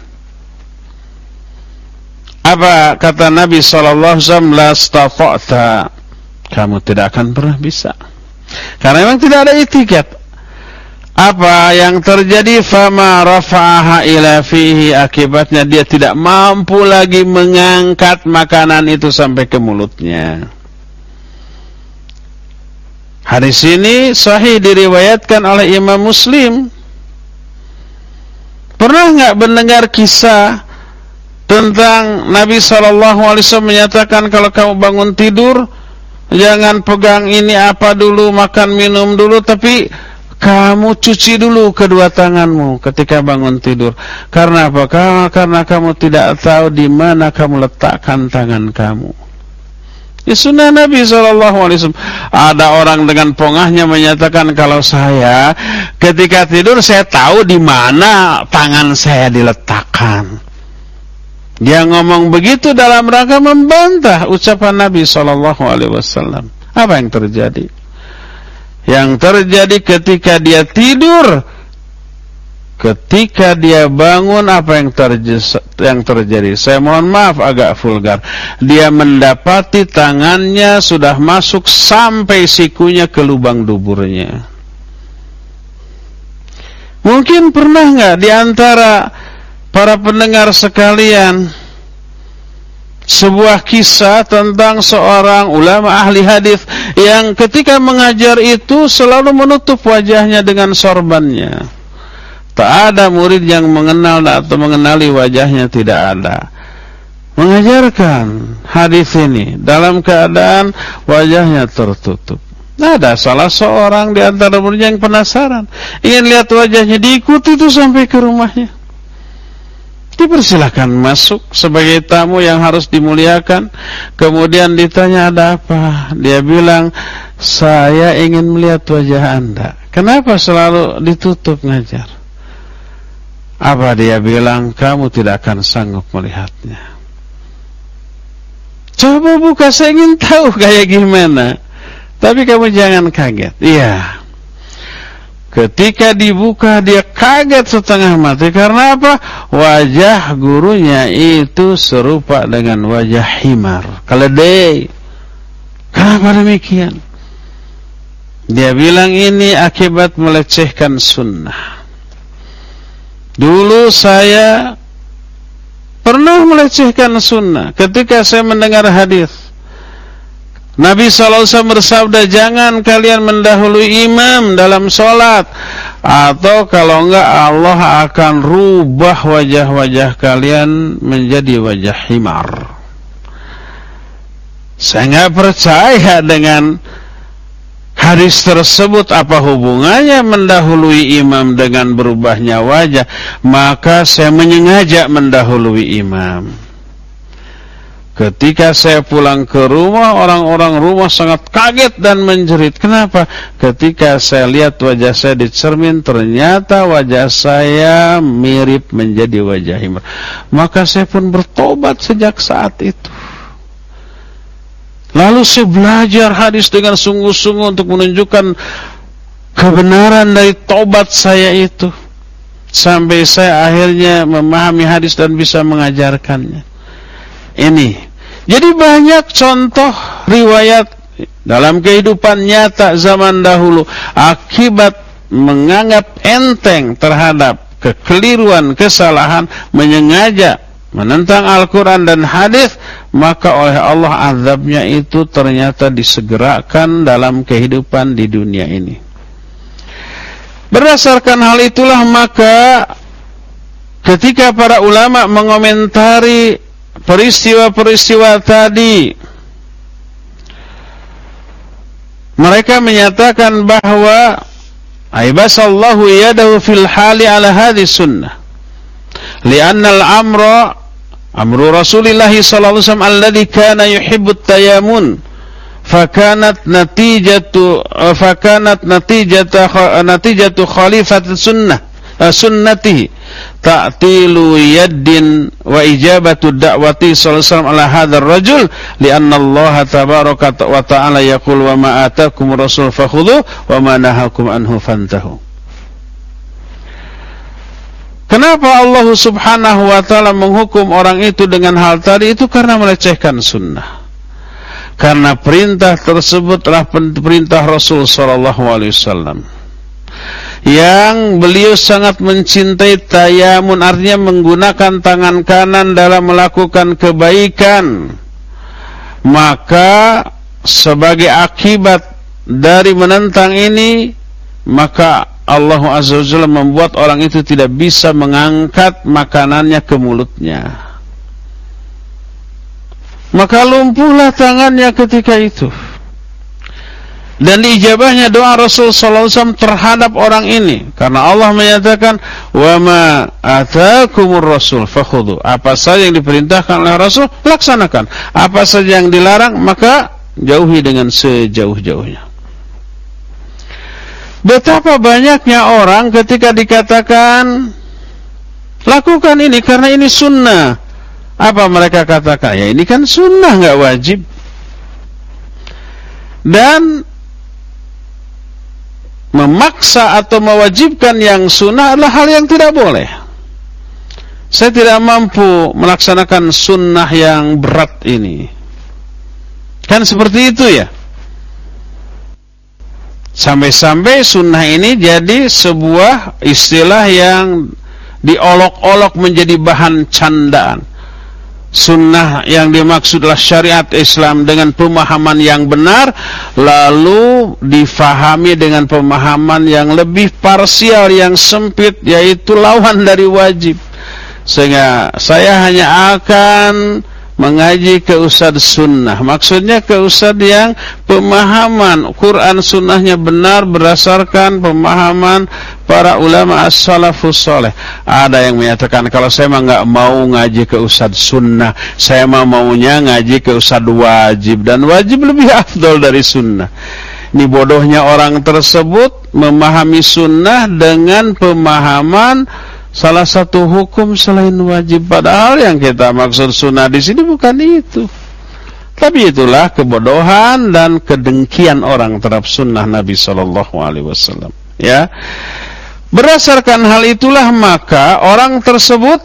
Apa kata Nabi shallallahu alaihi wasallam? La stata'ta, kamu tidak akan pernah bisa, karena memang tidak ada etiket. Apa yang terjadi? Fama rafa'aha ila fihi, akibatnya dia tidak mampu lagi mengangkat makanan itu sampai ke mulutnya. Hadis ini sahih, diriwayatkan oleh Imam Muslim. Pernah nggak mendengar kisah tentang Nabi shallallahu alaihi wasallam menyatakan, kalau kamu bangun tidur jangan pegang ini apa dulu, makan minum dulu, tapi kamu cuci dulu kedua tanganmu ketika bangun tidur. Karena apa? Karena, karena kamu tidak tahu di mana kamu letakkan tangan kamu. Di sunnah Nabi shallallahu alaihi wasallam. Ada orang dengan pongahnya menyatakan, kalau saya ketika tidur saya tahu di mana tangan saya diletakkan. Dia ngomong begitu dalam rangka membantah ucapan Nabi shallallahu alaihi wasallam. Apa yang terjadi? Yang terjadi ketika dia tidur, ketika dia bangun, apa yang terjadi? Yang terjadi? Saya mohon maaf agak vulgar. Dia mendapati tangannya sudah masuk sampai sikunya ke lubang duburnya. Mungkin pernah nggak di antara para pendengar sekalian sebuah kisah tentang seorang ulama ahli hadis yang ketika mengajar itu selalu menutup wajahnya dengan sorbannya. Tak ada murid yang mengenal atau mengenali wajahnya, tidak ada. Mengajarkan hadis ini dalam keadaan wajahnya tertutup. Ada salah seorang di antara muridnya yang penasaran, ingin lihat wajahnya, diikuti itu sampai ke rumahnya. Dipersilahkan masuk sebagai tamu yang harus dimuliakan. Kemudian ditanya, ada apa? Dia bilang, saya ingin melihat wajah Anda. Kenapa selalu ditutup ngajar? Apa dia bilang? Kamu tidak akan sanggup melihatnya. Coba buka, saya ingin tahu kayak gimana. Tapi kamu jangan kaget. Iya. Ketika dibuka dia kaget setengah mati. Karena apa? Wajah gurunya itu serupa dengan wajah himar, keledai. Kenapa demikian? Dia bilang ini akibat melecehkan sunnah. Dulu saya pernah melecehkan sunnah ketika saya mendengar hadis. Nabi shallallahu alaihi wasallam bersabda, jangan kalian mendahului imam dalam sholat, atau kalau enggak Allah akan rubah wajah-wajah kalian menjadi wajah himar. saya nggak percaya dengan hadis tersebut. Apa hubungannya mendahului imam dengan berubahnya wajah? Maka saya menyengaja mendahului imam. Ketika saya pulang ke rumah, orang-orang rumah sangat kaget dan menjerit. Kenapa? Ketika saya lihat wajah saya di cermin, ternyata wajah saya mirip menjadi wajah Imran. Maka saya pun bertobat sejak saat itu. Lalu saya belajar hadis dengan sungguh-sungguh untuk menunjukkan kebenaran dari tobat saya itu. Sampai saya akhirnya memahami hadis dan bisa mengajarkannya. Ini, jadi banyak contoh riwayat dalam kehidupan nyata zaman dahulu akibat menganggap enteng terhadap kekeliruan, kesalahan, menyengaja menentang Al-Quran dan hadis, maka oleh Allah azabnya itu ternyata disegerakan dalam kehidupan di dunia ini. Berdasarkan hal itulah maka ketika para ulama mengomentari peristiwa-peristiwa tadi, mereka menyatakan bahwa aibasallahu yadahu fil hali ala hadhihi sunnah lianna al-amra amru rasulillahi sallallahu alaihi wasallam alladhi kana yuhibbut tayamun fakanat natijatu fakanat natijatu natijatu khalifat sunnah sunnatihi ta'tilu yaddin wa ijabatu da'wati sallallahu alaihi wasallam ala hadzal rajul lianna Allah tabaraka wa ta'ala yaqul wa ma atakum rasul fakhudhu wa ma nahakum anhu fantahu. Kenapa Allah subhanahu wa ta'ala menghukum orang itu dengan hal tadi? Itu karena melecehkan sunnah. Karena perintah tersebut adalah perintah Rasul sallallahu alaihi wasallam yang beliau sangat mencintai tayamun, artinya menggunakan tangan kanan dalam melakukan kebaikan. Maka sebagai akibat dari menentang ini, maka Allah Azza wa Jalla membuat orang itu tidak bisa mengangkat makanannya ke mulutnya. Maka lumpuhlah tangannya ketika itu. Dan diijabahnya doa Rasul sallallahu alaihi wasallam terhadap orang ini, karena Allah menyatakan wa ma atakumur rasul fakhudhu. Apa saja yang diperintahkan oleh Rasul laksanakan, apa saja yang dilarang maka jauhi dengan sejauh-jauhnya. Betapa banyaknya orang ketika dikatakan lakukan ini karena ini sunnah, apa mereka katakan? Ya ini kan sunnah, nggak wajib. Dan memaksa atau mewajibkan yang sunnah adalah hal yang tidak boleh. Saya tidak mampu melaksanakan sunnah yang berat ini. Kan seperti itu ya. Sampai-sampai sunnah ini jadi sebuah istilah yang diolok-olok menjadi bahan candaan. Sunnah yang dimaksud adalah syariat Islam dengan pemahaman yang benar, lalu difahami dengan pemahaman yang lebih parsial, yang sempit, yaitu lawan dari wajib. Sehingga saya hanya akan mengaji ke ustadz sunnah, maksudnya ke ustadz yang pemahaman Quran sunnahnya benar berdasarkan pemahaman para ulama as-salafus saleh. Ada yang menyatakan kalau saya mah nggak mau ngaji ke ustadz sunnah, saya mah maunya ngaji ke ustadz wajib, dan wajib lebih afdol dari sunnah. Ini bodohnya orang tersebut memahami sunnah dengan pemahaman salah satu hukum selain wajib, padahal yang kita maksud sunnah di sini bukan itu. Tapi itulah kebodohan dan kedengkian orang terhadap sunnah Nabi Shallallahu Alaihi Wasallam. Ya, berdasarkan hal itulah maka orang tersebut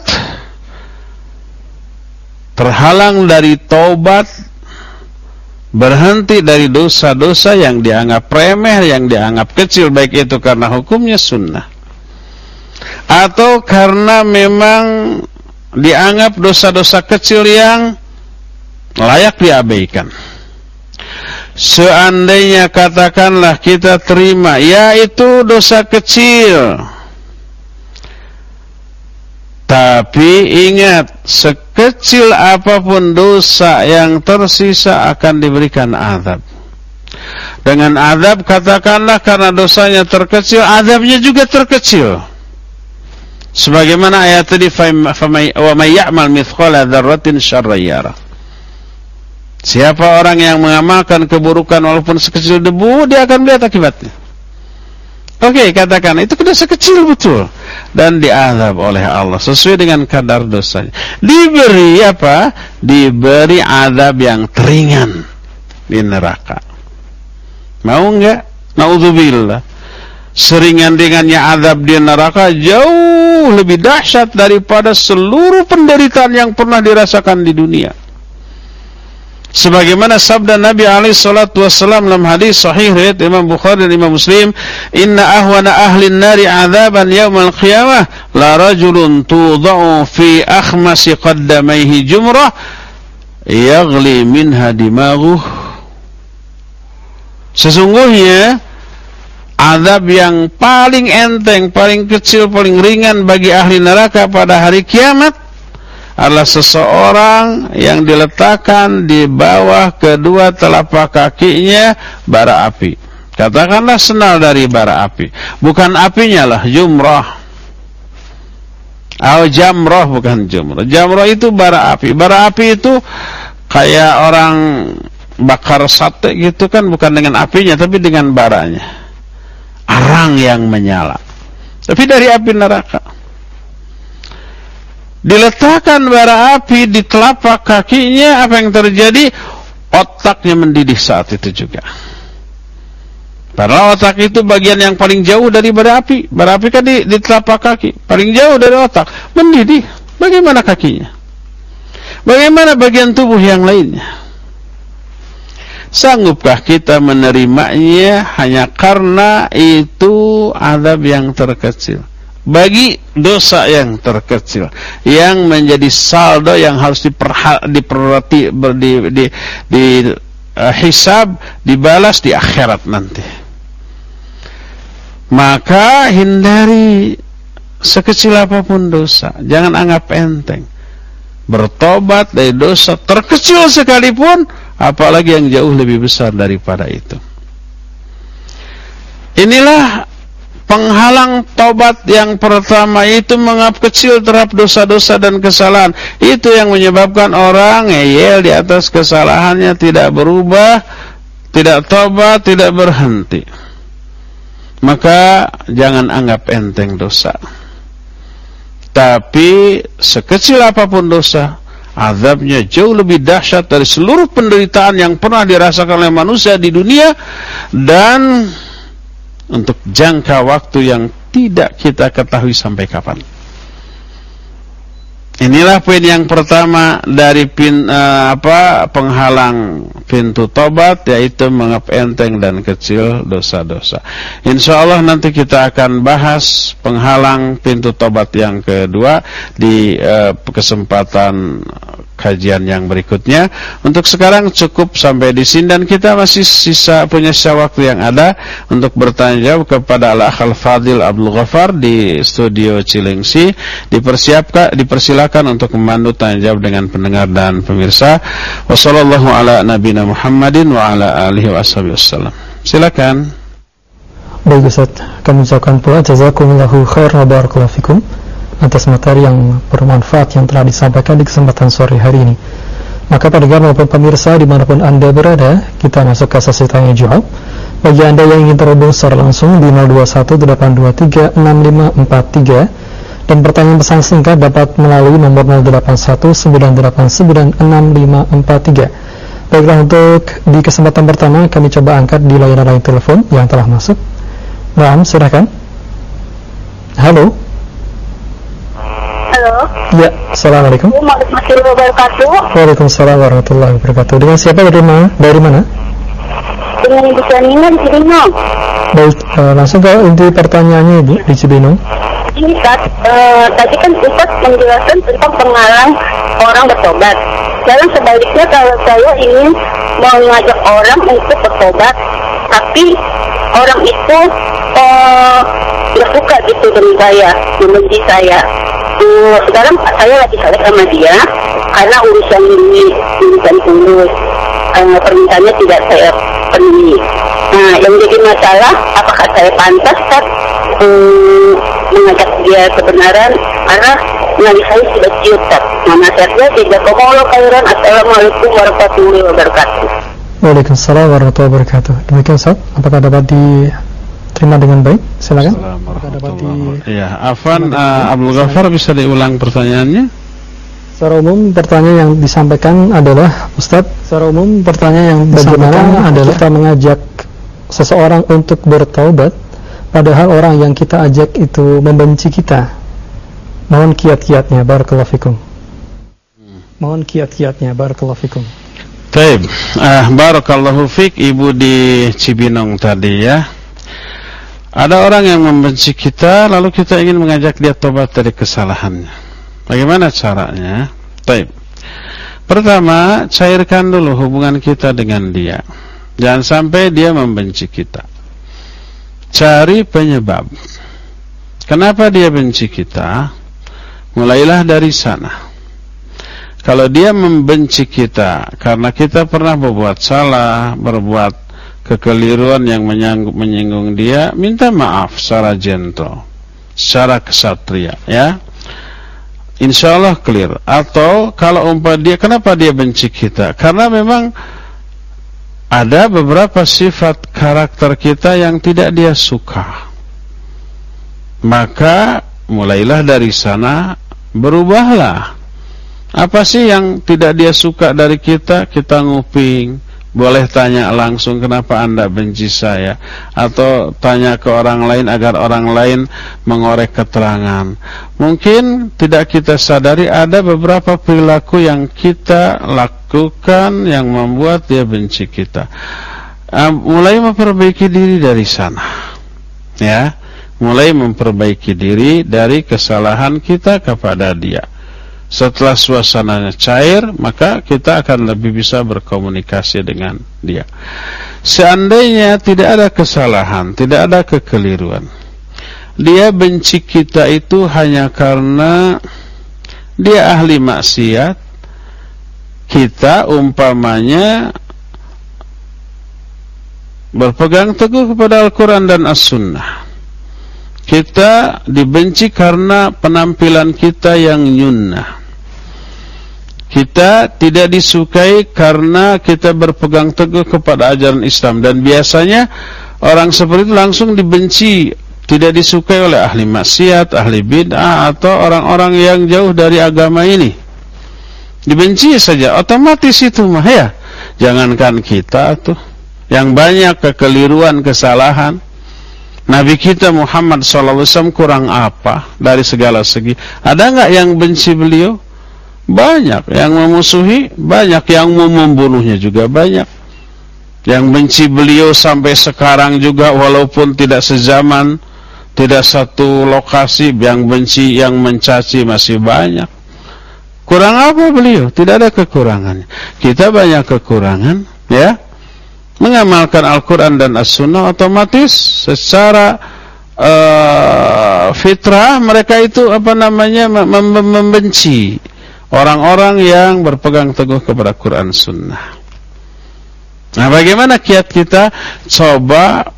terhalang dari taubat, berhenti dari dosa-dosa yang dianggap remeh, yang dianggap kecil, baik itu karena hukumnya sunnah atau karena memang dianggap dosa-dosa kecil yang layak diabaikan. Seandainya katakanlah kita terima, yaitu dosa kecil, tapi ingat sekecil apapun dosa yang tersisa akan diberikan azab. Dengan azab katakanlah karena dosanya terkecil, azabnya juga terkecil. Sebagaimana ayat tadi, wa may ya'mal mithqala dzarratin syarran yarah. Siapa orang yang mengamalkan keburukan walaupun sekecil debu, dia akan melihat akibatnya. Oke, okay, katakan itu dosa kecil betul dan diazab oleh Allah sesuai dengan kadar dosanya. Diberi apa? Diberi azab yang teringan di neraka. Mau enggak? Naudzubillah. Seringan-ringannya azab di neraka jauh lebih dahsyat daripada seluruh penderitaan yang pernah dirasakan di dunia. Sebagaimana sabda Nabi alaihi salatu wassalam dalam hadis sahih riwayat Imam Bukhari dan Imam Muslim, "Inna ahwana ahli an-nari 'adzaban yaumal qiyamah la rajulun tudau fi akhmasi qaddamaihi jumrah yaghli minha dimaghuh." Sesungguhnya azab yang paling enteng, paling kecil, paling ringan bagi ahli neraka pada hari kiamat adalah seseorang yang diletakkan di bawah kedua telapak kakinya bara api. Katakanlah senal dari bara api. Bukan apinya lah, jumrah. Atau jamrah, bukan jumrah. Jamrah itu bara api. Bara api itu kayak orang bakar sate gitu kan, bukan dengan apinya tapi dengan baranya. Arang yang menyala. Tapi dari api neraka. Diletakkan bara api di telapak kakinya, apa yang terjadi? Otaknya mendidih saat itu juga. Padahal otak itu bagian yang paling jauh dari bara api. Bara api kan di, di telapak kaki, paling jauh dari otak, mendidih. Bagaimana kakinya? Bagaimana bagian tubuh yang lainnya? Sanggupkah kita menerimanya hanya karena itu azab yang terkecil? Bagi dosa yang terkecil yang menjadi saldo yang harus diperhati, di, di, di uh, hisab, dibalas di akhirat nanti. Maka hindari sekecil apapun dosa, jangan anggap enteng. Bertobat dari dosa terkecil sekalipun, apalagi yang jauh lebih besar daripada itu. Inilah penghalang tobat yang pertama, itu menganggap kecil terhadap dosa-dosa dan kesalahan. Itu yang menyebabkan orang ngeyel di atas kesalahannya, tidak berubah, tidak tobat, tidak berhenti. Maka jangan anggap enteng dosa. Tapi sekecil apapun dosa, azabnya jauh lebih dahsyat dari seluruh penderitaan yang pernah dirasakan oleh manusia di dunia, dan untuk jangka waktu yang tidak kita ketahui sampai kapan. Inilah poin yang pertama dari pin, uh, apa penghalang pintu tobat, yaitu menganggap enteng dan kecil dosa-dosa. Insya Allah nanti kita akan bahas penghalang pintu tobat yang kedua di uh, kesempatan kajian yang berikutnya. Untuk sekarang cukup sampai di sini, dan kita masih sisa punya sisa waktu yang ada untuk bertanya jawab kepada Al-Akh Al-Fadil Abdul Ghaffar di studio Cilengsi. Dipersiapkan, dipersilakan untuk memandu tanya jawab dengan pendengar dan pemirsa. Wassallallahu ala nabiyina Muhammadin wa ala alihi wasallam. Silakan. Baik Ustaz, kami ucapkan pula jazakumullahu khair wa barakallahu fikum atas materi yang bermanfaat yang telah disampaikan di kesempatan sore hari ini. Maka pendengar maupun pemirsa dimanapun Anda berada, kita masuk ke sesi tanya jawab. Bagi Anda yang ingin terhubung secara langsung di nol dua satu delapan dua tiga enam lima empat tiga, dan pertanyaan pesan singkat dapat melalui nomor nol delapan satu sembilan delapan sembilan enam lima empat tiga. Baiklah, untuk di kesempatan pertama kami coba angkat di layanan line telepon yang telah masuk. Naam, silakan. Halo. Halo. Ya, assalamualaikum. Warahmatullahi wabarakatuh. Waalaikumsalam warahmatullahi wabarakatuh. Dengan siapa, dari mana? Dari mana? Dengan Ibu Sanina di Cibinong. Baik, uh, langsung ke inti pertanyaannya Ibu di Cibinong. Ini Ustaz, uh, tadi kan Ustaz menjelaskan tentang penghalang orang bertobat. Sekarang sebaliknya, kalau saya ingin mengajak orang untuk bertobat, tapi orang itu uh, tidak suka gitu dengan saya, membenci saya. uh, sekarang saya lagi saling sama dia karena urusan ini urusan tulus, uh, permintaannya tidak saya penuhi. Nah, yang jadi masalah, apakah saya pantas kan um, mengajak dia kebenaran karena nari saya sudah ciut tak. Nah, nasihatnya tidak komolo kairan. Assalamualaikum warahmatullahi wabarakatuh. Waalaikumsalam warahmatullahi wabarakatuh. Demikian Ustaz, apakah dapat diterima dengan baik? Silakan. Apakah dapat di... Ya, Afwan, uh, Abdul Ghaffar bisa diulang pertanyaannya? Secara umum pertanyaan yang disampaikan adalah, Ustaz, secara umum pertanyaan yang disampaikan adalah kita mengajak seseorang untuk bertaubat padahal orang yang kita ajak itu membenci kita. Mohon kiat-kiatnya, barakallahu fikum. Mohon kiat-kiatnya, barakallahu fikum. Baik, uh, barakallahu fik, Ibu di Cibinong tadi ya. Ada orang yang membenci kita, lalu kita ingin mengajak dia tobat dari kesalahannya. Bagaimana caranya? Baik. Pertama, cairkan dulu hubungan kita dengan dia. Jangan sampai dia membenci kita. Cari penyebab. Kenapa dia benci kita? Mulailah dari sana. Kalau dia membenci kita karena kita pernah berbuat salah, berbuat kekeliruan yang menyinggung dia, minta maaf secara gentle, secara kesatria, ya. Insya Allah clear. Atau kalau umpah dia, kenapa dia benci kita? Karena memang ada beberapa sifat karakter kita yang tidak dia suka. Maka mulailah dari sana, berubahlah. Apa sih yang tidak dia suka dari kita? Kita nguping. Boleh tanya langsung, kenapa Anda benci saya? Atau tanya ke orang lain agar orang lain mengorek keterangan. Mungkin tidak kita sadari ada beberapa perilaku yang kita lakukan yang membuat dia benci kita. uh, Mulai memperbaiki diri dari sana, ya. Mulai memperbaiki diri dari kesalahan kita kepada dia. Setelah suasananya cair, maka kita akan lebih bisa berkomunikasi dengan dia. Seandainya tidak ada kesalahan, tidak ada kekeliruan, dia benci kita itu hanya karena dia ahli maksiat, kita umpamanya berpegang teguh kepada Al-Quran dan As-Sunnah. Kita dibenci karena penampilan kita yang nyunnah. Kita tidak disukai karena kita berpegang teguh kepada ajaran Islam. Dan biasanya orang seperti itu langsung dibenci, tidak disukai oleh ahli maksiat, ahli bid'ah, atau orang-orang yang jauh dari agama ini. Dibenci saja, otomatis itu mah ya. Jangankan kita tuh, yang banyak kekeliruan, kesalahan. Nabi kita Muhammad shallallahu alaihi wasallam kurang apa dari segala segi? Ada enggak yang benci beliau? Banyak. Yang memusuhi? Banyak. Yang mau membunuhnya juga banyak. Yang benci beliau sampai sekarang juga, walaupun tidak sezaman, tidak satu lokasi, yang benci, yang mencaci masih banyak. Kurang apa beliau? Tidak ada kekurangannya. Kita banyak kekurangan, ya. Mengamalkan Al-Quran dan As-Sunnah, otomatis secara uh, fitrah mereka itu apa namanya mem mem membenci orang-orang yang berpegang teguh kepada Quran Sunnah. Nah, bagaimana kiat kita? Coba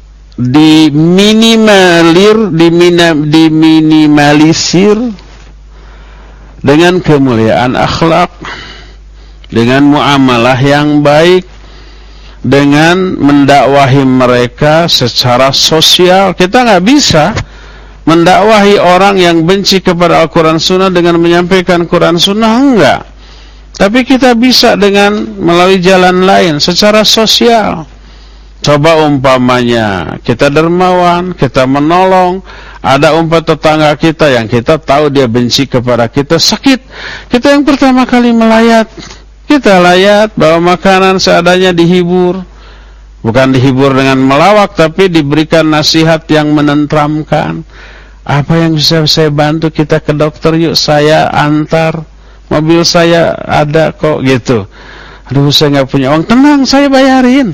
diminimalir, diminam, diminimalisir dengan kemuliaan akhlak, dengan muamalah yang baik, dengan mendakwahi mereka secara sosial. Kita nggak bisa mendakwahi orang yang benci kepada Al-Quran Sunnah dengan menyampaikan Quran Sunnah, enggak. Tapi kita bisa dengan melalui jalan lain, secara sosial. Coba umpamanya kita dermawan, kita menolong. Ada umpah tetangga kita yang kita tahu dia benci kepada kita, sakit, kita yang pertama kali melayat. Kita layat, bawa makanan seadanya, dihibur. Bukan dihibur dengan melawak, tapi diberikan nasihat yang menenteramkan. Apa yang bisa saya bantu? Kita ke dokter yuk, saya antar. Mobil saya ada kok, gitu. Aduh, saya nggak punya uang. Tenang, saya bayarin.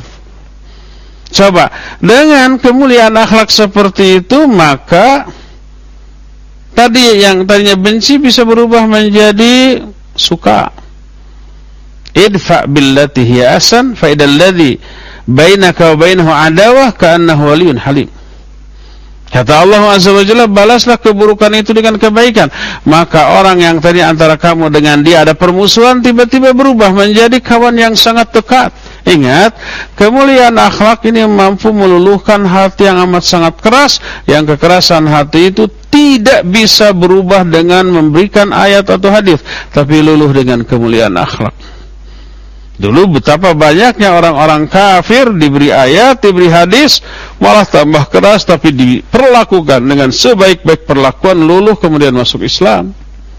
Coba, dengan kemuliaan akhlak seperti itu, maka Tadi yang tadinya benci bisa berubah menjadi suka. Idfa billati hiya asan fa idal ladzi bainaka wa bainahu adawah ka'annahu waliyyun halim. Kata Allah Azza wa Jalla, balaslah keburukan itu dengan kebaikan. Maka orang yang tadi antara kamu dengan dia ada permusuhan, tiba-tiba berubah menjadi kawan yang sangat dekat. Ingat, kemuliaan akhlak ini mampu meluluhkan hati yang amat sangat keras. Yang kekerasan hati itu tidak bisa berubah dengan memberikan ayat atau hadis, tapi luluh dengan kemuliaan akhlak. Dulu betapa banyaknya orang-orang kafir diberi ayat, diberi hadis, malah tambah keras, tapi diperlakukan dengan sebaik-baik perlakuan, luluh kemudian masuk Islam.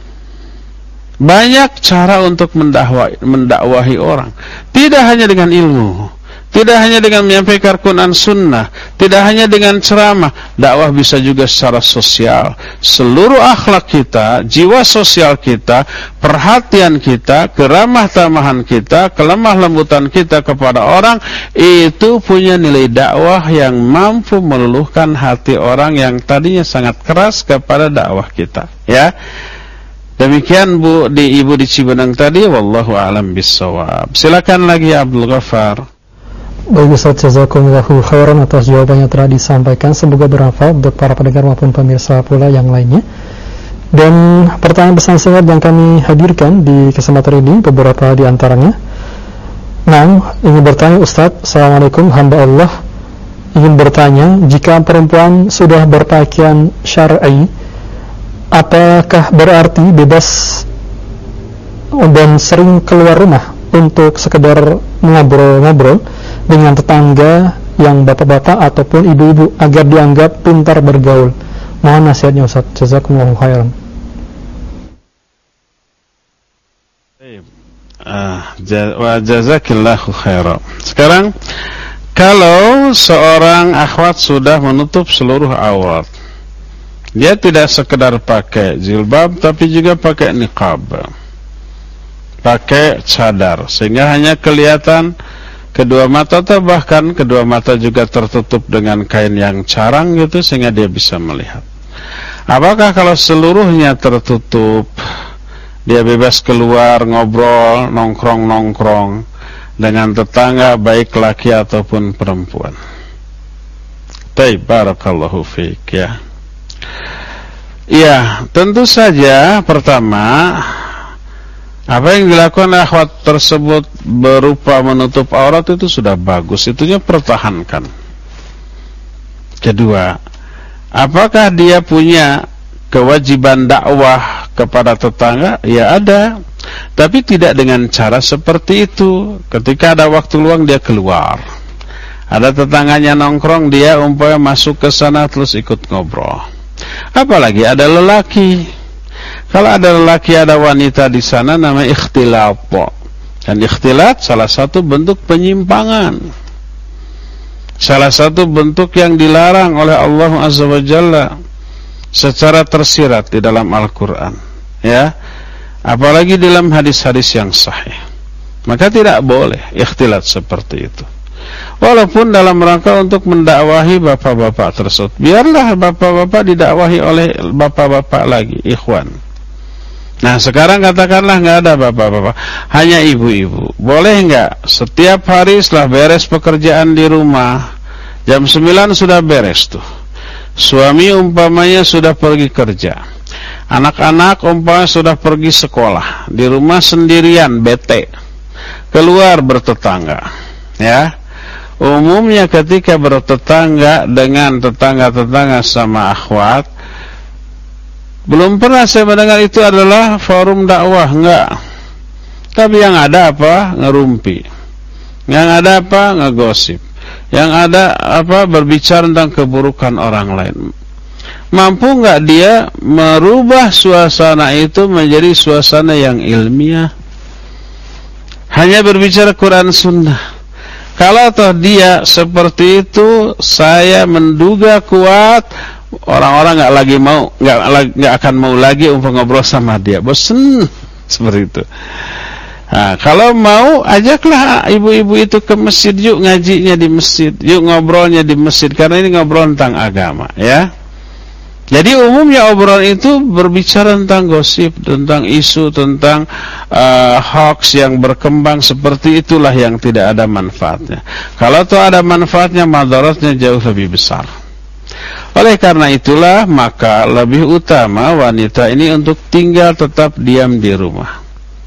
Banyak cara untuk mendakwahi, mendakwahi orang. Tidak hanya dengan ilmu, tidak hanya dengan menyampaikan Quran Sunnah, tidak hanya dengan ceramah. Dakwah bisa juga secara sosial. Seluruh akhlak kita, jiwa sosial kita, perhatian kita, keramah tamahan kita, kelemah lembutan kita kepada orang, itu punya nilai dakwah yang mampu meluluhkan hati orang yang tadinya sangat keras kepada dakwah kita. Ya, demikian Bu di Ibu di Cibenang tadi. Wallahu a'lam bissawab. Silakan lagi Abdul Ghaffar. Baik Ustaz, jazakumullahu khairan atas jawabannya telah disampaikan. Semoga bermanfaat untuk para pendengar maupun pemirsa pula yang lainnya. Dan pertanyaan pesan singkat yang kami hadirkan di kesempatan ini, beberapa di antaranya. Nah, ingin bertanya Ustaz, Assalamualaikum, hamba Allah ingin bertanya, jika perempuan sudah berpakaian syar'i, apakah berarti bebas dan sering keluar rumah untuk sekedar ngobrol-ngobrol dengan tetangga yang bapak-bapak ataupun ibu-ibu agar dianggap pintar bergaul? Mohon nasihatnya Ustaz. Jazakumullahu khairan. Ah, wa jazakillahu khairan. Sekarang kalau seorang akhwat sudah menutup seluruh aurat, dia tidak sekedar pakai jilbab tapi juga pakai niqab, pakai cadar, sehingga hanya kelihatan kedua mata atau bahkan kedua mata juga tertutup dengan kain yang carang gitu, sehingga dia bisa melihat. Apakah kalau seluruhnya tertutup, dia bebas keluar ngobrol, nongkrong-nongkrong dengan tetangga baik laki ataupun perempuan? Taib, barakallahu fiik ya. Ya, tentu saja pertama, apa yang dilakukan akhwat tersebut berupa menutup aurat itu sudah bagus, itunya pertahankan. Kedua, apakah dia punya kewajiban dakwah kepada tetangga? Ya ada, tapi tidak dengan cara seperti itu. Ketika ada waktu luang dia keluar, ada tetangganya nongkrong, dia umpamanya masuk ke sana terus ikut ngobrol. Apalagi ada lelaki. Kalau ada lelaki, ada wanita di sana, namanya ikhtilat. Dan ikhtilat salah satu bentuk penyimpangan, salah satu bentuk yang dilarang oleh Allah Azza wa Jalla secara tersirat di dalam Al-Quran, ya, apalagi dalam hadis-hadis yang sahih. Maka tidak boleh ikhtilat seperti itu, walaupun dalam rangka untuk mendakwahi bapak-bapak tersebut. Biarlah bapak-bapak didakwahi oleh bapak-bapak lagi, ikhwan. Nah sekarang katakanlah nggak ada bapak-bapak, hanya ibu-ibu. Boleh nggak setiap hari setelah beres pekerjaan di rumah, jam sembilan sudah beres tuh, suami umpamanya sudah pergi kerja, anak-anak umpamanya sudah pergi sekolah, di rumah sendirian bete, keluar bertetangga. Ya, umumnya ketika bertetangga dengan tetangga-tetangga sama akhwat, belum pernah saya mendengar itu adalah forum dakwah, enggak. Tapi yang ada apa? Ngerumpi. Yang ada apa? Ngegosip. Yang ada apa? Berbicara tentang keburukan orang lain. Mampu enggak dia merubah suasana itu menjadi suasana yang ilmiah? Hanya berbicara Quran Sunnah. Kalau toh dia seperti itu, saya menduga kuat orang-orang nggak lagi mau, nggak nggak akan mau lagi untuk ngobrol sama dia, bosen seperti itu. Nah, kalau mau, ajaklah ibu-ibu itu ke masjid, yuk ngajinya di masjid, yuk ngobrolnya di masjid, karena ini ngobrol tentang agama, ya. Jadi umumnya obrolan itu berbicara tentang gosip, tentang isu, tentang uh, hoax yang berkembang, seperti itulah yang tidak ada manfaatnya. Kalau tuh ada manfaatnya, madaratnya jauh lebih besar. Oleh karena itulah, maka lebih utama wanita ini untuk tinggal tetap diam di rumah.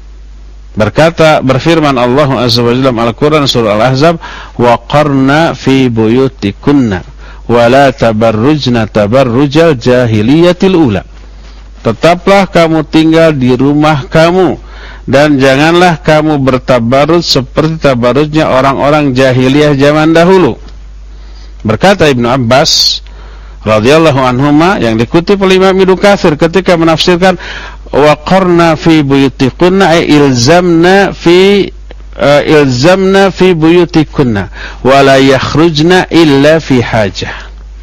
Berkata, berfirman Allah Azza wa Jalla dalam Al-Quran surah Al-Ahzab, wa qarna fi buyutikunna wala tabarrujna tabarrujal jahiliyatil ula. Tetaplah kamu tinggal di rumah kamu, dan janganlah kamu bertabarruj seperti tabarrujnya orang-orang jahiliyah zaman dahulu. Berkata Ibnu Abbas radhiyallahu anhuma, yang dikutip oleh Imam Ibnu Katsir ketika menafsirkan wa qarna fi buyutikunna ay ilzamna fi Uh, ilzamna fi buyutikunna wa la yakhrujna illa fi hajah.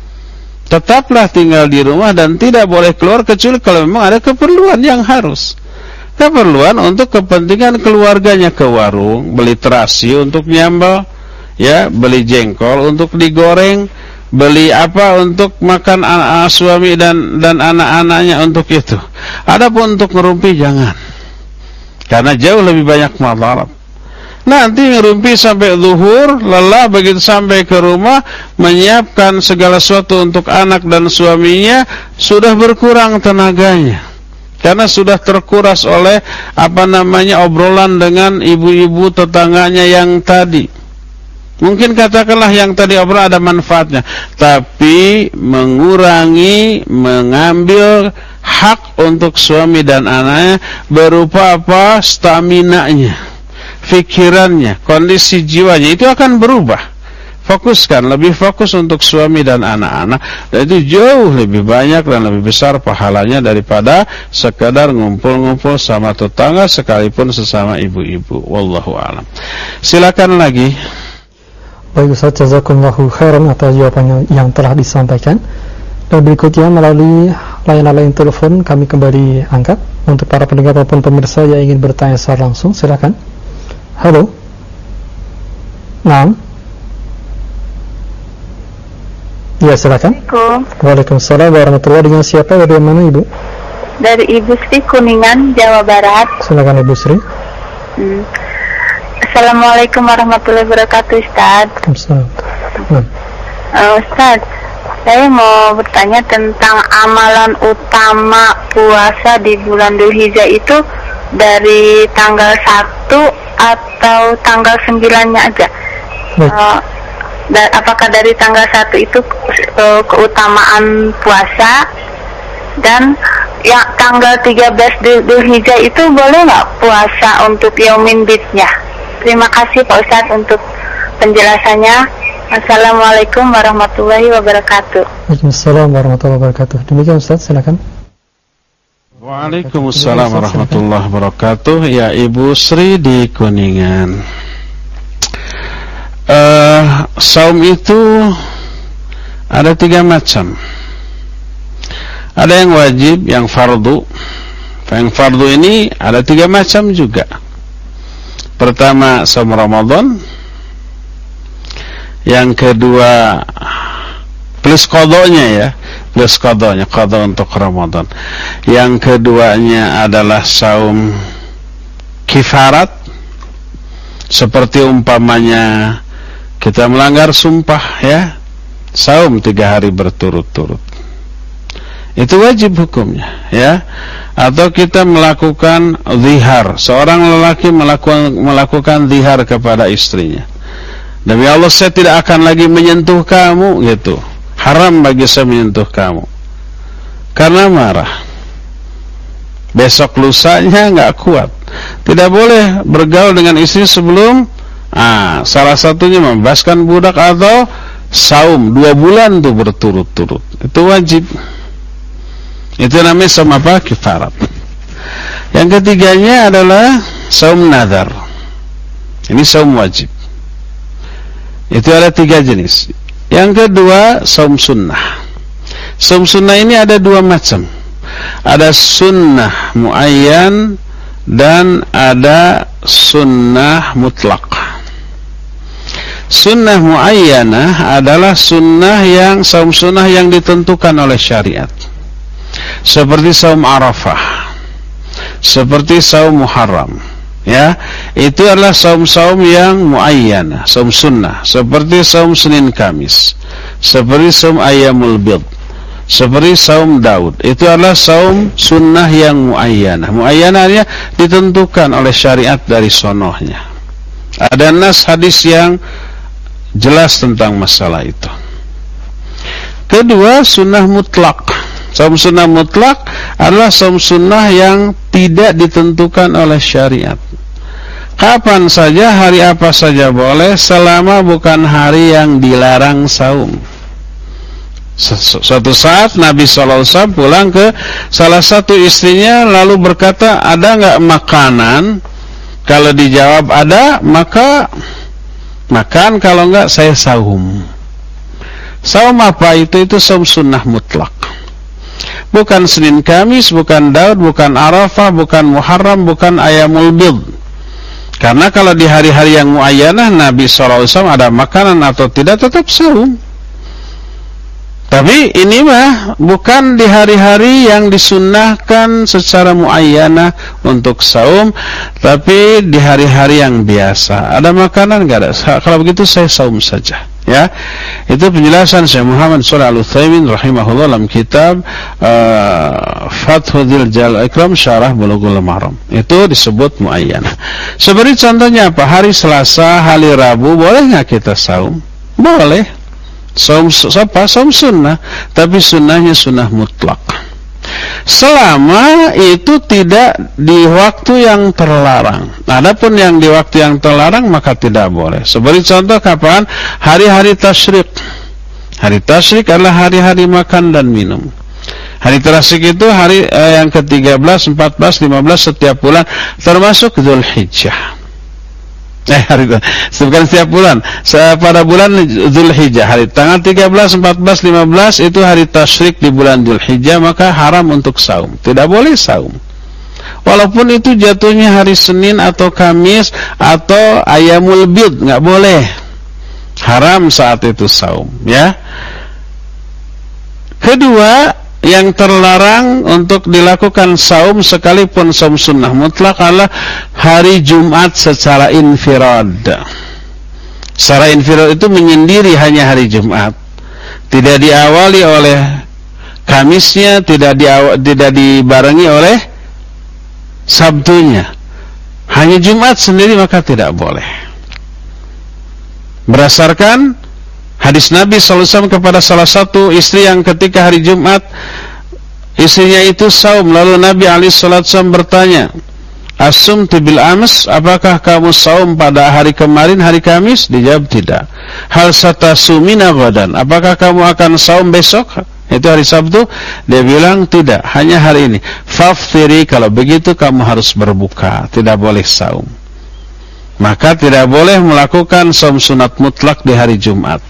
Tetaplah tinggal di rumah dan tidak boleh keluar kecuali kalau memang ada keperluan yang harus. Keperluan untuk kepentingan keluarganya, ke warung, beli terasi untuk nyambal, ya, beli jengkol untuk digoreng, beli apa untuk makan anak, suami dan dan anak-anaknya untuk itu. Adapun untuk ngerumpi jangan. Karena jauh lebih banyak madarat. Nanti ngerumpi sampai zuhur, lelah, begitu sampai ke rumah menyiapkan segala sesuatu untuk anak dan suaminya, sudah berkurang tenaganya. Karena sudah terkuras oleh apa namanya obrolan dengan ibu-ibu tetangganya yang tadi. Mungkin katakanlah yang tadi obrolan ada manfaatnya, tapi mengurangi, mengambil hak untuk suami dan anaknya berupa apa? Staminanya, fikirannya, kondisi jiwanya itu akan berubah. Fokuskan, lebih fokus untuk suami dan anak-anak, dan itu jauh lebih banyak dan lebih besar pahalanya daripada sekadar ngumpul-ngumpul sama tetangga sekalipun sesama ibu-ibu. Wallahu a'lam. Silakan lagi. Baik Ustaz, jazakumullahu khairan atas jawabannya yang telah disampaikan. Dan berikutnya melalui layanan telepon kami kembali angkat untuk para pendengar maupun pemirsa yang ingin bertanya secara langsung. Silakan. Halo. Naam. Ya, silakan. Assalamualaikum. Waalaikumsalam warahmatullahi. Dengan siapa, dari mana Ibu? Dari Ibu Sri, Kuningan, Jawa Barat. Silakan Ibu Sri. Hmm. Assalamualaikum warahmatullahi wabarakatuh, Ustaz. Waalaikumsalam. Hmm. Uh, Ustaz, saya mau bertanya tentang amalan utama puasa di bulan Dzulhijjah itu dari tanggal satu atau tanggal sembilannya aja. Uh, dan apakah dari tanggal satu itu uh, keutamaan puasa, dan yang tanggal tiga belas Dzulhijjah itu boleh nggak puasa untuk yaumin bidnya? Terima kasih Pak Ustadz untuk penjelasannya. Assalamualaikum warahmatullahi wabarakatuh. Waalaikumsalam warahmatullahi wabarakatuh. Demikian Ustaz, silakan. Waalaikumsalam warahmatullahi wabarakatuh. Ya, Ibu Sri di Kuningan. Uh, saum itu ada tiga macam. Ada yang wajib, yang fardu. Yang fardu ini ada tiga macam juga. Pertama, saum Ramadan. Yang kedua, plus qadanya ya, plus qadanya, qada untuk Ramadan. Yang keduanya adalah saum kifarat, seperti umpamanya kita melanggar sumpah ya, saum tiga hari berturut-turut, itu wajib hukumnya ya. Atau kita melakukan zihar, seorang lelaki melakukan melakukan zihar kepada istrinya, demi Allah saya tidak akan lagi menyentuh kamu, gitu. Haram bagi saya menyentuh kamu, karena marah. Besok lusanya nggak kuat, tidak boleh bergaul dengan istri sebelum ah, salah satunya membebaskan budak atau saum dua bulan tuh berturut-turut, itu wajib. Itu namanya saum apa? Kifarat. Yang ketiganya adalah saum nadar. Ini saum wajib. Itu ada tiga jenis. Yang kedua, saum sunnah. Saum sunnah ini ada dua macam. Ada sunnah muayyan dan ada sunnah mutlak. Sunnah muayyanah adalah sunnah yang saum sunnah yang ditentukan oleh syariat. seperti saum Arafah, seperti saum Muharram, ya, itu adalah saum-saum yang muayyanah, saum sunnah, seperti saum Senin Kamis, seperti saum Ayyamul Bid, seperti saum Daud. Itu adalah saum sunnah yang muayyanah. Muayyanahnya ditentukan oleh syariat dari sonohnya. Ada nas hadis yang jelas tentang masalah itu. Kedua, sunnah mutlak. Saum sunnah mutlak adalah saum sunnah yang tidak ditentukan oleh syariat. Kapan saja, hari apa saja boleh, selama bukan hari yang dilarang saum. Suatu saat Nabi shallallahu alaihi wasallam pulang ke salah satu istrinya, lalu berkata, ada nggak makanan? Kalau dijawab ada, maka makan, kalau enggak saya saum. Saum apa itu? Itu saum sunnah mutlak. Bukan Senin Kamis, bukan Daud, bukan Arafah, bukan Muharram, bukan Ayyamul Bid. Karena kalau di hari-hari yang muayyanah Nabi shallallahu alaihi wasallam ada makanan atau tidak, tetap saum. Tapi ini mah bukan di hari-hari yang disunnahkan secara muayyanah untuk saum, tapi di hari-hari yang biasa. Ada makanan enggak ada? Kalau begitu saya saum saja. Ya, itu penjelasan Syekh Muhammad Shalih Al-Utsaimin rahimahullah dalam kitab uh, Fathul Jalal Ikram Syarah Bulughul Maram. Itu disebut muayyanah. Seperti contohnya apa? Hari Selasa, hari Rabu, boleh nggak kita saum? Boleh. Saum apa? Saum sunnah, tapi sunnahnya sunnah mutlak. Selama itu tidak di waktu yang terlarang. Adapun yang di waktu yang terlarang maka tidak boleh. Seperti contoh kapan? Hari-hari tasyrik. Hari tasyrik adalah hari-hari makan dan minum. Hari tasyrik itu hari eh, yang ke tiga belas, empat belas, lima belas setiap bulan, termasuk Dzulhijjah. Eh hari itu bukan setiap bulan, pada bulan Dzulhijjah, hari tanggal tiga belas, empat belas, lima belas itu hari tasyrik di bulan Dzulhijjah, maka haram untuk saum. Tidak boleh saum. Walaupun itu jatuhnya hari Senin atau Kamis atau Ayyamul Bid, enggak boleh. Haram saat itu saum, ya. Kedua, yang terlarang untuk dilakukan saum sekalipun saum sunnah mutlak adalah hari Jumat secara infirad. Secara infirad itu menyendiri hanya hari Jumat. Tidak diawali oleh Kamisnya, tidak diaw- tidak dibarengi oleh Sabtunya. Hanya Jumat sendiri maka tidak boleh. Berdasarkan hadis Nabi shallallahu alaihi wasallam kepada salah satu istri yang ketika hari Jumat istrinya itu saum, lalu Nabi alaihi wasallam bertanya, "Asumtu bil ams, apakah kamu saum pada hari kemarin, hari Kamis?" Dijawab tidak. "Hal satasumina ghadan, apakah kamu akan saum besok?" Itu hari Sabtu. Dia bilang tidak, hanya hari ini. "Faftiri, kalau begitu kamu harus berbuka, tidak boleh saum." Maka tidak boleh melakukan saum sunat mutlak di hari Jumat.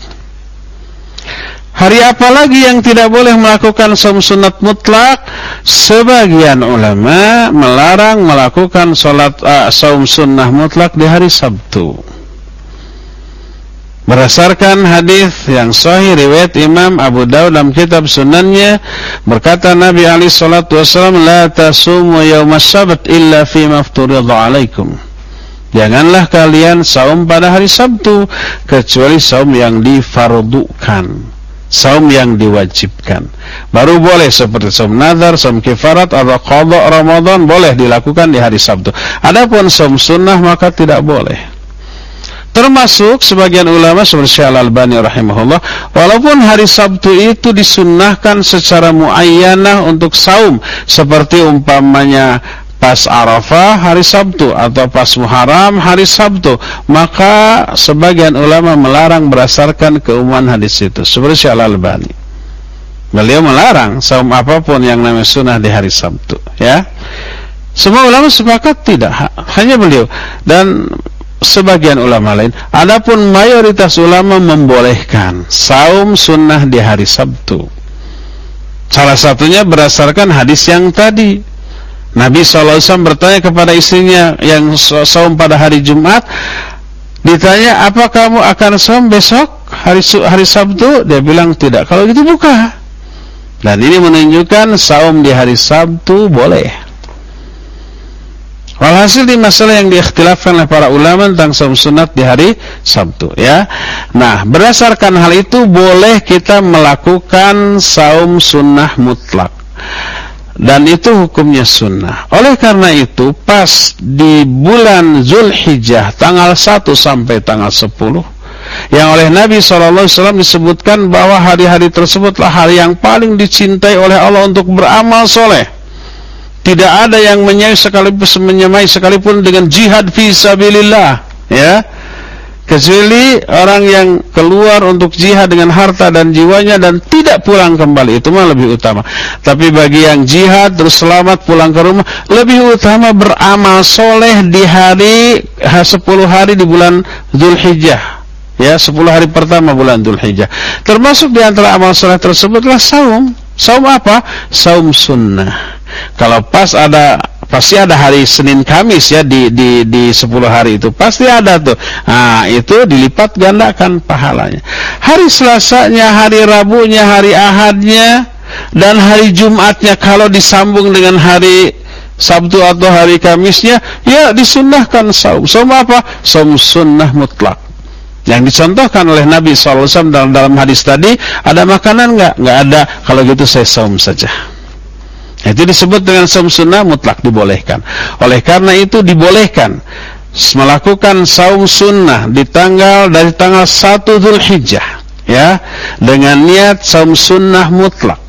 Hari apa lagi yang tidak boleh melakukan saum sunat mutlak? Sebagian ulama melarang melakukan salat uh, saum sunnah mutlak di hari Sabtu. Berdasarkan hadis yang sahih riwayat Imam Abu Dawud dalam kitab Sunannya, berkata Nabi alaihi salatu wasallam, "La tasumu yaumas sabt illa fi mafturidha alaikum." Janganlah kalian saum pada hari Sabtu kecuali saum yang difardukan, saum yang diwajibkan. Baru boleh seperti saum nazar, saum kifarat atau qadha Ramadan boleh dilakukan di hari Sabtu. Adapun saum sunnah maka tidak boleh. Termasuk sebagian ulama seperti Syekh Al-Albani rahimahullah, walaupun hari Sabtu itu disunnahkan secara muayyanah untuk saum, seperti umpamanya pas Arafah hari Sabtu atau pas Muharram hari Sabtu, maka sebagian ulama melarang berdasarkan keumuman hadis itu. Seperti Syekh Al-Albani, beliau melarang saum apapun yang namanya sunnah di hari Sabtu, ya. Semua ulama sepakat tidak, hanya beliau dan sebagian ulama lain. Adapun mayoritas ulama membolehkan saum sunnah di hari Sabtu. Salah satunya berdasarkan hadis yang tadi. Nabi shallallahu alaihi wasallam bertanya kepada istrinya yang saum pada hari Jumat, ditanya, "Apa kamu akan saum besok hari hari Sabtu?" Dia bilang tidak. "Kalau gitu buka." Dan ini menunjukkan saum di hari Sabtu boleh. Walhasil di masalah yang diikhtilafkan oleh para ulama tentang saum sunat di hari Sabtu, ya. Nah, berdasarkan hal itu boleh kita melakukan saum sunnah mutlak. Dan itu hukumnya sunnah. Oleh karena itu, pas di bulan Zulhijjah tanggal satu sampai tanggal sepuluh, yang oleh Nabi shallallahu alaihi wasallam disebutkan bahwa hari-hari tersebutlah hari yang paling dicintai oleh Allah untuk beramal soleh. Tidak ada yang menyamai sekalipun, menyamai sekalipun dengan jihad fi sabilillah, ya. Kecuali orang yang keluar untuk jihad dengan harta dan jiwanya dan tidak pulang kembali, itu mah lebih utama. Tapi bagi yang jihad terus selamat pulang ke rumah, lebih utama beramal soleh di hari sepuluh hari di bulan Zulhijjah. Ya, sepuluh hari pertama bulan Dzulhijjah. Termasuk di antara amal saleh tersebutlah saum. Saum apa? Saum sunnah. Kalau pas ada, pasti ada hari Senin Kamis ya di di di sepuluh hari itu pasti ada tuh. Nah, itu dilipat gandakan pahalanya. Hari Selasanya, hari Rabunya, hari Ahadnya, dan hari Jumatnya kalau disambung dengan hari Sabtu atau hari Kamisnya, ya disunnahkan saum. Saum apa? Saum sunnah mutlak. Yang dicontohkan oleh Nabi shallallahu alaihi wasallam dalam, dalam hadis tadi, ada makanan enggak? Enggak ada. Kalau gitu saya saum saja. Itu disebut dengan saum sunnah mutlak, dibolehkan. Oleh karena itu dibolehkan melakukan saum sunnah di tanggal dari tanggal satu Dzulhijjah, ya, dengan niat saum sunnah mutlak.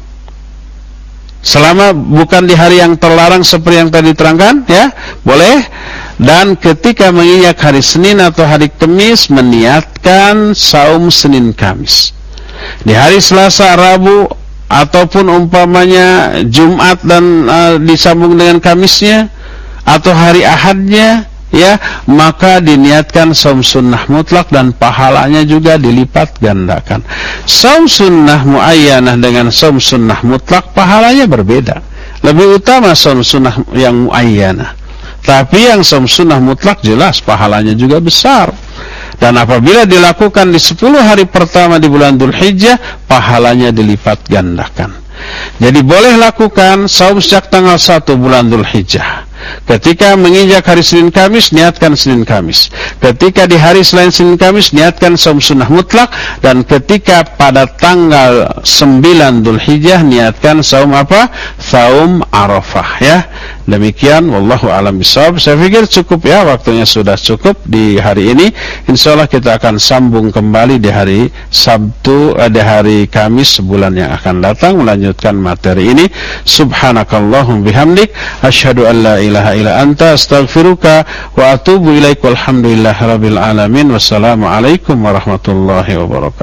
Selama bukan di hari yang terlarang seperti yang tadi diterangkan, ya, boleh. Dan ketika menginjak hari Senin atau hari Kamis, meniatkan saum Senin Kamis. Di hari Selasa, Rabu, ataupun umpamanya Jumat dan uh, disambung dengan Kamisnya, atau hari Ahadnya, ya, maka diniatkan saum sunnah mutlak dan pahalanya juga dilipat gandakan. Saum sunnah muayyanah dengan saum sunnah mutlak pahalanya berbeda. Lebih utama saum sunnah yang muayyanah, tapi yang saum sunnah mutlak jelas pahalanya juga besar. Dan apabila dilakukan di sepuluh hari pertama di bulan Dzulhijjah, pahalanya dilipat gandakan. Jadi boleh lakukan saum sejak tanggal satu bulan Dzulhijjah. Ketika menginjak hari Senin Kamis, niatkan Senin Kamis. Ketika di hari selain Senin Kamis, niatkan saum sunnah mutlak. Dan ketika pada tanggal sembilan Dzulhijjah, niatkan saum apa? Saum Arafah, ya. Demikian, wallahu a'lam bishawab. Saya pikir cukup ya, waktunya sudah cukup di hari ini. Insyaallah kita akan sambung kembali di hari Sabtu, eh, di hari Kamis sebulan yang akan datang, melanjutkan materi ini. Subhanakallahum bihamdik, asyhadu an la ilaha illa anta, astaghfiruka wa atubu ilaik. Walhamdulillahirabbil alamin. Wassalamualaikum warahmatullahi wabarakatuh.